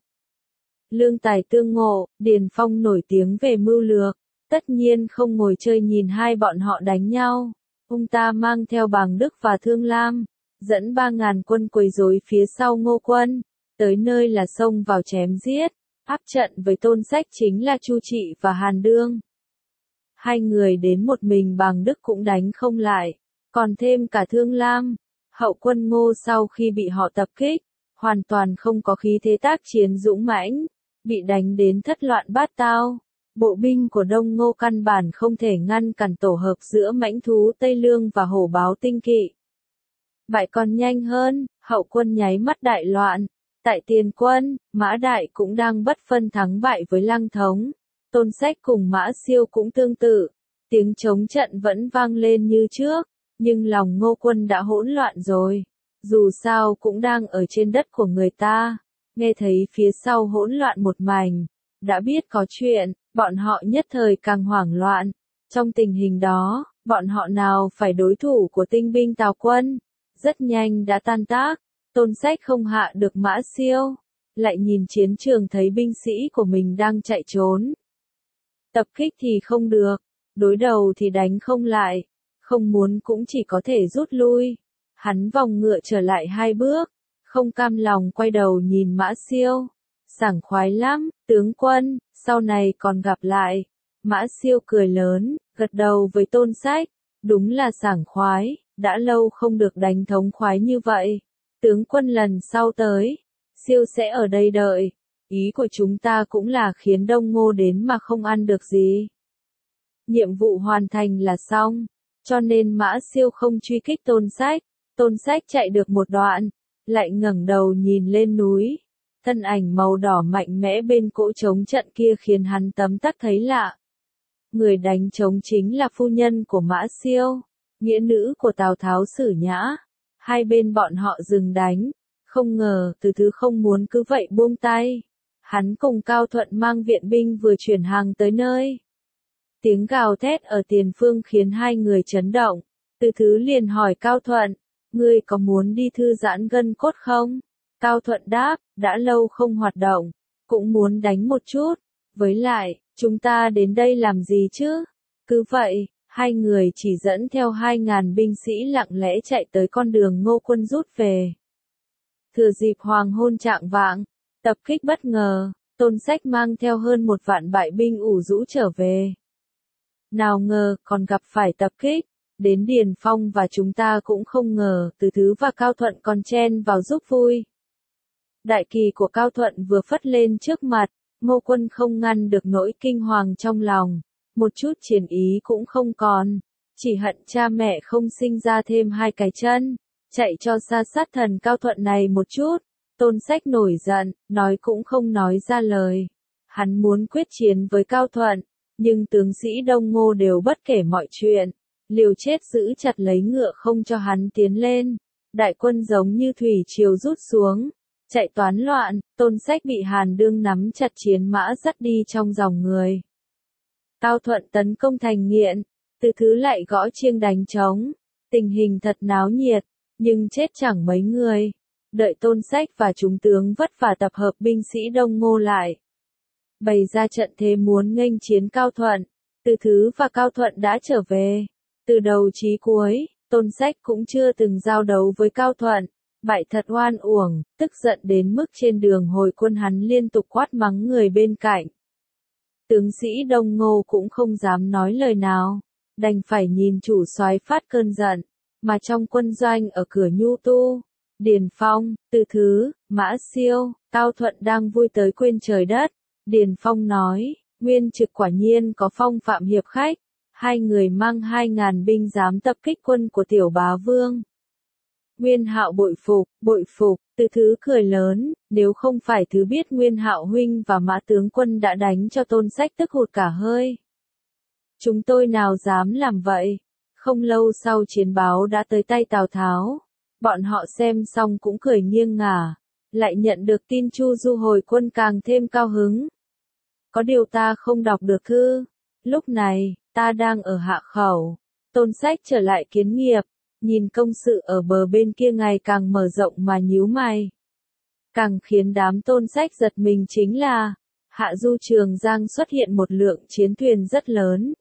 Lương tài tương ngộ, Điền Phong nổi tiếng về mưu lược, tất nhiên không ngồi chơi nhìn hai bọn họ đánh nhau. Ông ta mang theo Bàng Đức và Thương Lam, dẫn 3.000 quân quấy rối phía sau Ngô Quân, tới nơi là xông vào chém giết, áp trận với Tôn Sách chính là Chu Trị và Hàn Đương. Hai người đến một mình Bàng Đức cũng đánh không lại, còn thêm cả Thương Lam. Hậu quân Ngô sau khi bị họ tập kích, hoàn toàn không có khí thế tác chiến dũng mãnh, bị đánh đến thất loạn bát tao. Bộ binh của Đông Ngô căn bản không thể ngăn cản tổ hợp giữa mãnh thú Tây Lương và hổ báo Tinh Kỵ. Bại còn nhanh hơn, hậu quân nháy mắt đại loạn. Tại tiền quân, Mã Đại cũng đang bất phân thắng bại với Lăng Thống. Tôn Sách cùng Mã Siêu cũng tương tự. Tiếng trống trận vẫn vang lên như trước, nhưng lòng Ngô Quân đã hỗn loạn rồi. Dù sao cũng đang ở trên đất của người ta. Nghe thấy phía sau hỗn loạn một mảnh, đã biết có chuyện, bọn họ nhất thời càng hoảng loạn. Trong tình hình đó, bọn họ nào phải đối thủ của tinh binh Tào quân. Rất nhanh đã tan tác, Tôn Sách không hạ được Mã Siêu, lại nhìn chiến trường thấy binh sĩ của mình đang chạy trốn. Tập kích thì không được, đối đầu thì đánh không lại, không muốn cũng chỉ có thể rút lui. Hắn vòng ngựa trở lại 2 bước, không cam lòng quay đầu nhìn Mã Siêu. Sảng khoái lắm, tướng quân, sau này còn gặp lại. Mã Siêu cười lớn, gật đầu với Tôn Sách, đúng là sảng khoái, đã lâu không được đánh thống khoái như vậy. Tướng quân lần sau tới, Siêu sẽ ở đây đợi. Ý của chúng ta cũng là khiến Đông Ngô đến mà không ăn được gì. Nhiệm vụ hoàn thành là xong, cho nên Mã Siêu không truy kích Tôn Sách. Tôn Sách chạy được một đoạn, lại ngẩng đầu nhìn lên núi. Thân ảnh màu đỏ mạnh mẽ bên cỗ trống trận kia khiến hắn tấm tắc thấy lạ. Người đánh trống chính là phu nhân của Mã Siêu. nghĩa nữ của Tào Tháo Sử Nhã. Hai bên bọn họ dừng đánh, không ngờ Từ Thứ không muốn cứ vậy buông tay. Hắn cùng Cao Thuận mang viện binh vừa chuyển hàng tới nơi. Tiếng gào thét ở tiền phương khiến hai người chấn động. Từ Thứ liền hỏi Cao Thuận, ngươi có muốn đi thư giãn gân cốt không? Cao Thuận đáp, đã lâu không hoạt động, cũng muốn đánh một chút. Với lại, chúng ta đến đây làm gì chứ? Cứ vậy, hai người chỉ dẫn theo 2.000 binh sĩ lặng lẽ chạy tới con đường Ngô Quân rút về. Thừa dịp hoàng hôn trạng vạng, tập kích bất ngờ, Tôn Sách mang theo hơn 1 vạn bại binh ủ rũ trở về. Nào ngờ còn gặp phải tập kích, đến Điền Phong và chúng ta cũng không ngờ Từ Thứ và Cao Thuận còn chen vào giúp vui. Đại kỳ của Cao Thuận vừa phất lên trước mặt, Ngô Quân không ngăn được nỗi kinh hoàng trong lòng, một chút chiến ý cũng không còn, chỉ hận cha mẹ không sinh ra thêm 2 cái chân, chạy cho xa sát thần Cao Thuận này một chút. Tôn Sách nổi giận, nói cũng không nói ra lời. Hắn muốn quyết chiến với Cao Thuận, nhưng tướng sĩ Đông Ngô đều bất kể mọi chuyện, liều chết giữ chặt lấy ngựa không cho hắn tiến lên. Đại quân giống như thủy triều rút xuống, chạy toán loạn, Tôn Sách bị Hàn Đương nắm chặt chiến mã dắt đi trong dòng người. Cao Thuận tấn công thành nghiện, Từ Thứ lại gõ chiêng đánh trống, tình hình thật náo nhiệt, nhưng chết chẳng mấy người. Đợi Tôn Sách và chúng tướng vất vả tập hợp binh sĩ Đông Ngô lại, bày ra trận thế muốn nghênh chiến Cao Thuận. Từ Thứ và Cao Thuận đã trở về. Từ đầu chí cuối, Tôn Sách cũng chưa từng giao đấu với Cao Thuận, bại thật oan uổng, tức giận đến mức trên đường hồi quân hắn liên tục quát mắng người bên cạnh. Tướng sĩ Đông Ngô cũng không dám nói lời nào, đành phải nhìn chủ soái phát cơn giận, mà trong quân doanh ở cửa Nhu Tu, Điền Phong, Từ Thứ, Mã Siêu, Cao Thuận đang vui tới quên trời đất. Điền Phong nói, Nguyên Trực quả nhiên có phong phạm hiệp khách, hai người mang 2.000 binh dám tập kích quân của Tiểu Bá Vương. Nguyên Hạo bội phục, Từ Thứ cười lớn, nếu không phải Thứ biết Nguyên Hạo huynh và Mã tướng quân đã đánh cho Tôn Sách tức hụt cả hơi. Chúng tôi nào dám làm vậy. Không lâu sau chiến báo đã tới tay Tào Tháo. Bọn họ xem xong cũng cười nghiêng ngả, lại nhận được tin Chu Du hồi quân càng thêm cao hứng. Có điều ta không đọc được thư. Lúc này, ta đang ở Hạ Khẩu. Tôn Sách trở lại Kiến Nghiệp, nhìn công sự ở bờ bên kia ngày càng mở rộng mà nhíu mày. Càng khiến đám Tôn Sách giật mình chính là, hạ du Trường Giang xuất hiện một lượng chiến thuyền rất lớn.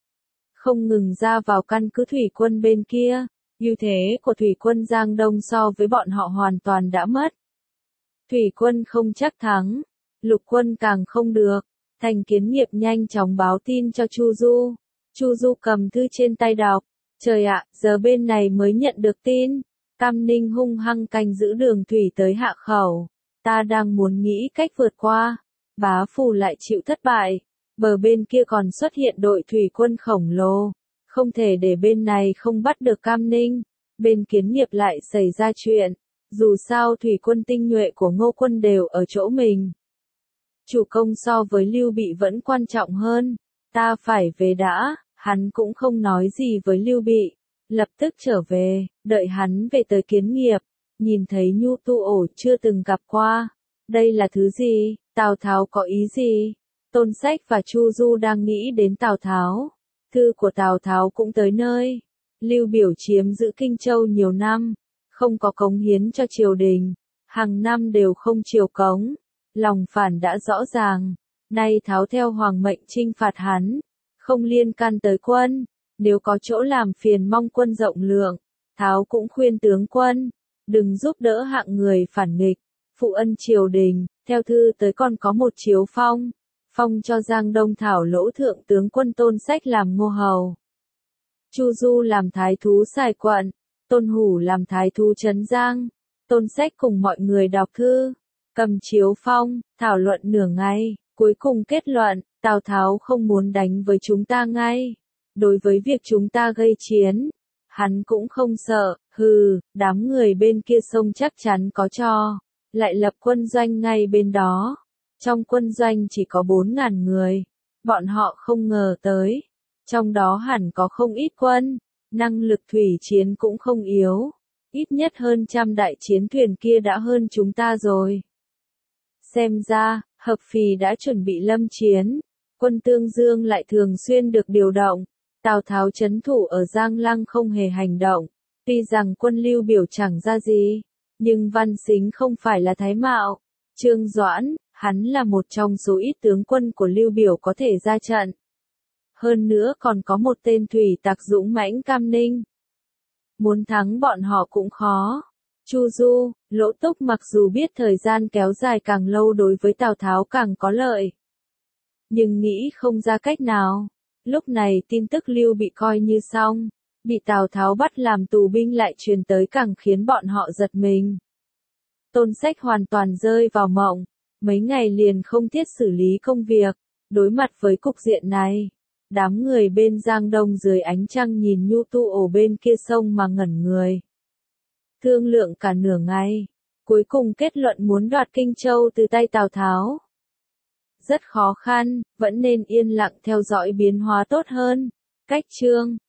Không ngừng ra vào căn cứ thủy quân bên kia, ưu thế của thủy quân Giang Đông so với bọn họ hoàn toàn đã mất. Thủy quân không chắc thắng, lục quân càng không được. Thành Kiến Nghiệp nhanh chóng báo tin cho Chu Du. Chu Du cầm thư trên tay đọc. Trời ạ, giờ bên này mới nhận được tin. Cam Ninh hung hăng canh giữ đường thủy tới Hạ Khẩu. Ta đang muốn nghĩ cách vượt qua. Bá Phù lại chịu thất bại. Bờ bên kia còn xuất hiện đội thủy quân khổng lồ. Không thể để bên này không bắt được Cam Ninh. Bên Kiến Nghiệp lại xảy ra chuyện. Dù sao thủy quân tinh nhuệ của Ngô quân đều ở chỗ mình. Chủ công so với Lưu Bị vẫn quan trọng hơn. Ta phải về đã. Hắn cũng không nói gì với Lưu Bị. Lập tức trở về, đợi hắn về tới Kiến Nghiệp. Nhìn thấy Nhu Tu ổ chưa từng gặp qua. Đây là thứ gì? Tào Tháo có ý gì? Tôn Sách và Chu Du đang nghĩ đến Tào Tháo. Thư của Tào Tháo cũng tới nơi. Lưu Biểu chiếm giữ Kinh Châu nhiều năm. Không có cống hiến cho triều đình. Hàng năm đều không triều cống. Lòng phản đã rõ ràng. Nay Tháo theo hoàng mệnh trinh phạt hắn. Không liên can tới quân. Nếu có chỗ làm phiền mong quân rộng lượng. Tháo cũng khuyên tướng quân. Đừng giúp đỡ hạng người phản nghịch. Phụ ân triều đình. Theo thư tới còn có một chiếu phong. Phong cho Giang Đông Thảo lỗ thượng tướng quân Tôn Sách làm ngô hầu. Chu Du làm thái thú Sài Quận. Tôn Hủ làm thái thú Trấn Giang. Tôn Sách cùng mọi người đọc thư. Cầm chiếu phong, thảo luận nửa ngày, cuối cùng kết luận, Tào Tháo không muốn đánh với chúng ta ngay. Đối với việc chúng ta gây chiến, hắn cũng không sợ, đám người bên kia sông chắc chắn có cho, lại lập quân doanh ngay bên đó. Trong quân doanh chỉ có 4.000 người, bọn họ không ngờ tới, trong đó hẳn có không ít quân, năng lực thủy chiến cũng không yếu. Ít nhất hơn trăm đại chiến thuyền kia đã hơn chúng ta rồi. Xem ra, Hợp Phì đã chuẩn bị lâm chiến. Quân Tương Dương lại thường xuyên được điều động. Tào Tháo trấn thủ ở Giang Lăng không hề hành động. Tuy rằng quân Lưu Biểu chẳng ra gì, nhưng Văn Sính không phải là Thái Mạo. Trương Doãn, hắn là một trong số ít tướng quân của Lưu Biểu có thể ra trận. Hơn nữa còn có một tên thủy tặc dũng mãnh Cam Ninh. Muốn thắng bọn họ cũng khó. Chu Du, Lỗ Túc mặc dù biết thời gian kéo dài càng lâu đối với Tào Tháo càng có lợi, nhưng nghĩ không ra cách nào. Lúc này tin tức Lưu bị coi như xong, bị Tào Tháo bắt làm tù binh lại truyền tới càng khiến bọn họ giật mình. Tôn Sách hoàn toàn rơi vào mộng, mấy ngày liền không thiết xử lý công việc. Đối mặt với cục diện này, đám người bên Giang Đông dưới ánh trăng nhìn Nhu Tu ổ bên kia sông mà ngẩn người. Thương lượng cả nửa ngày, cuối cùng kết luận muốn đoạt Kinh Châu từ tay Tào Tháo. Rất khó khăn, vẫn nên yên lặng theo dõi biến hóa tốt hơn. Cách chương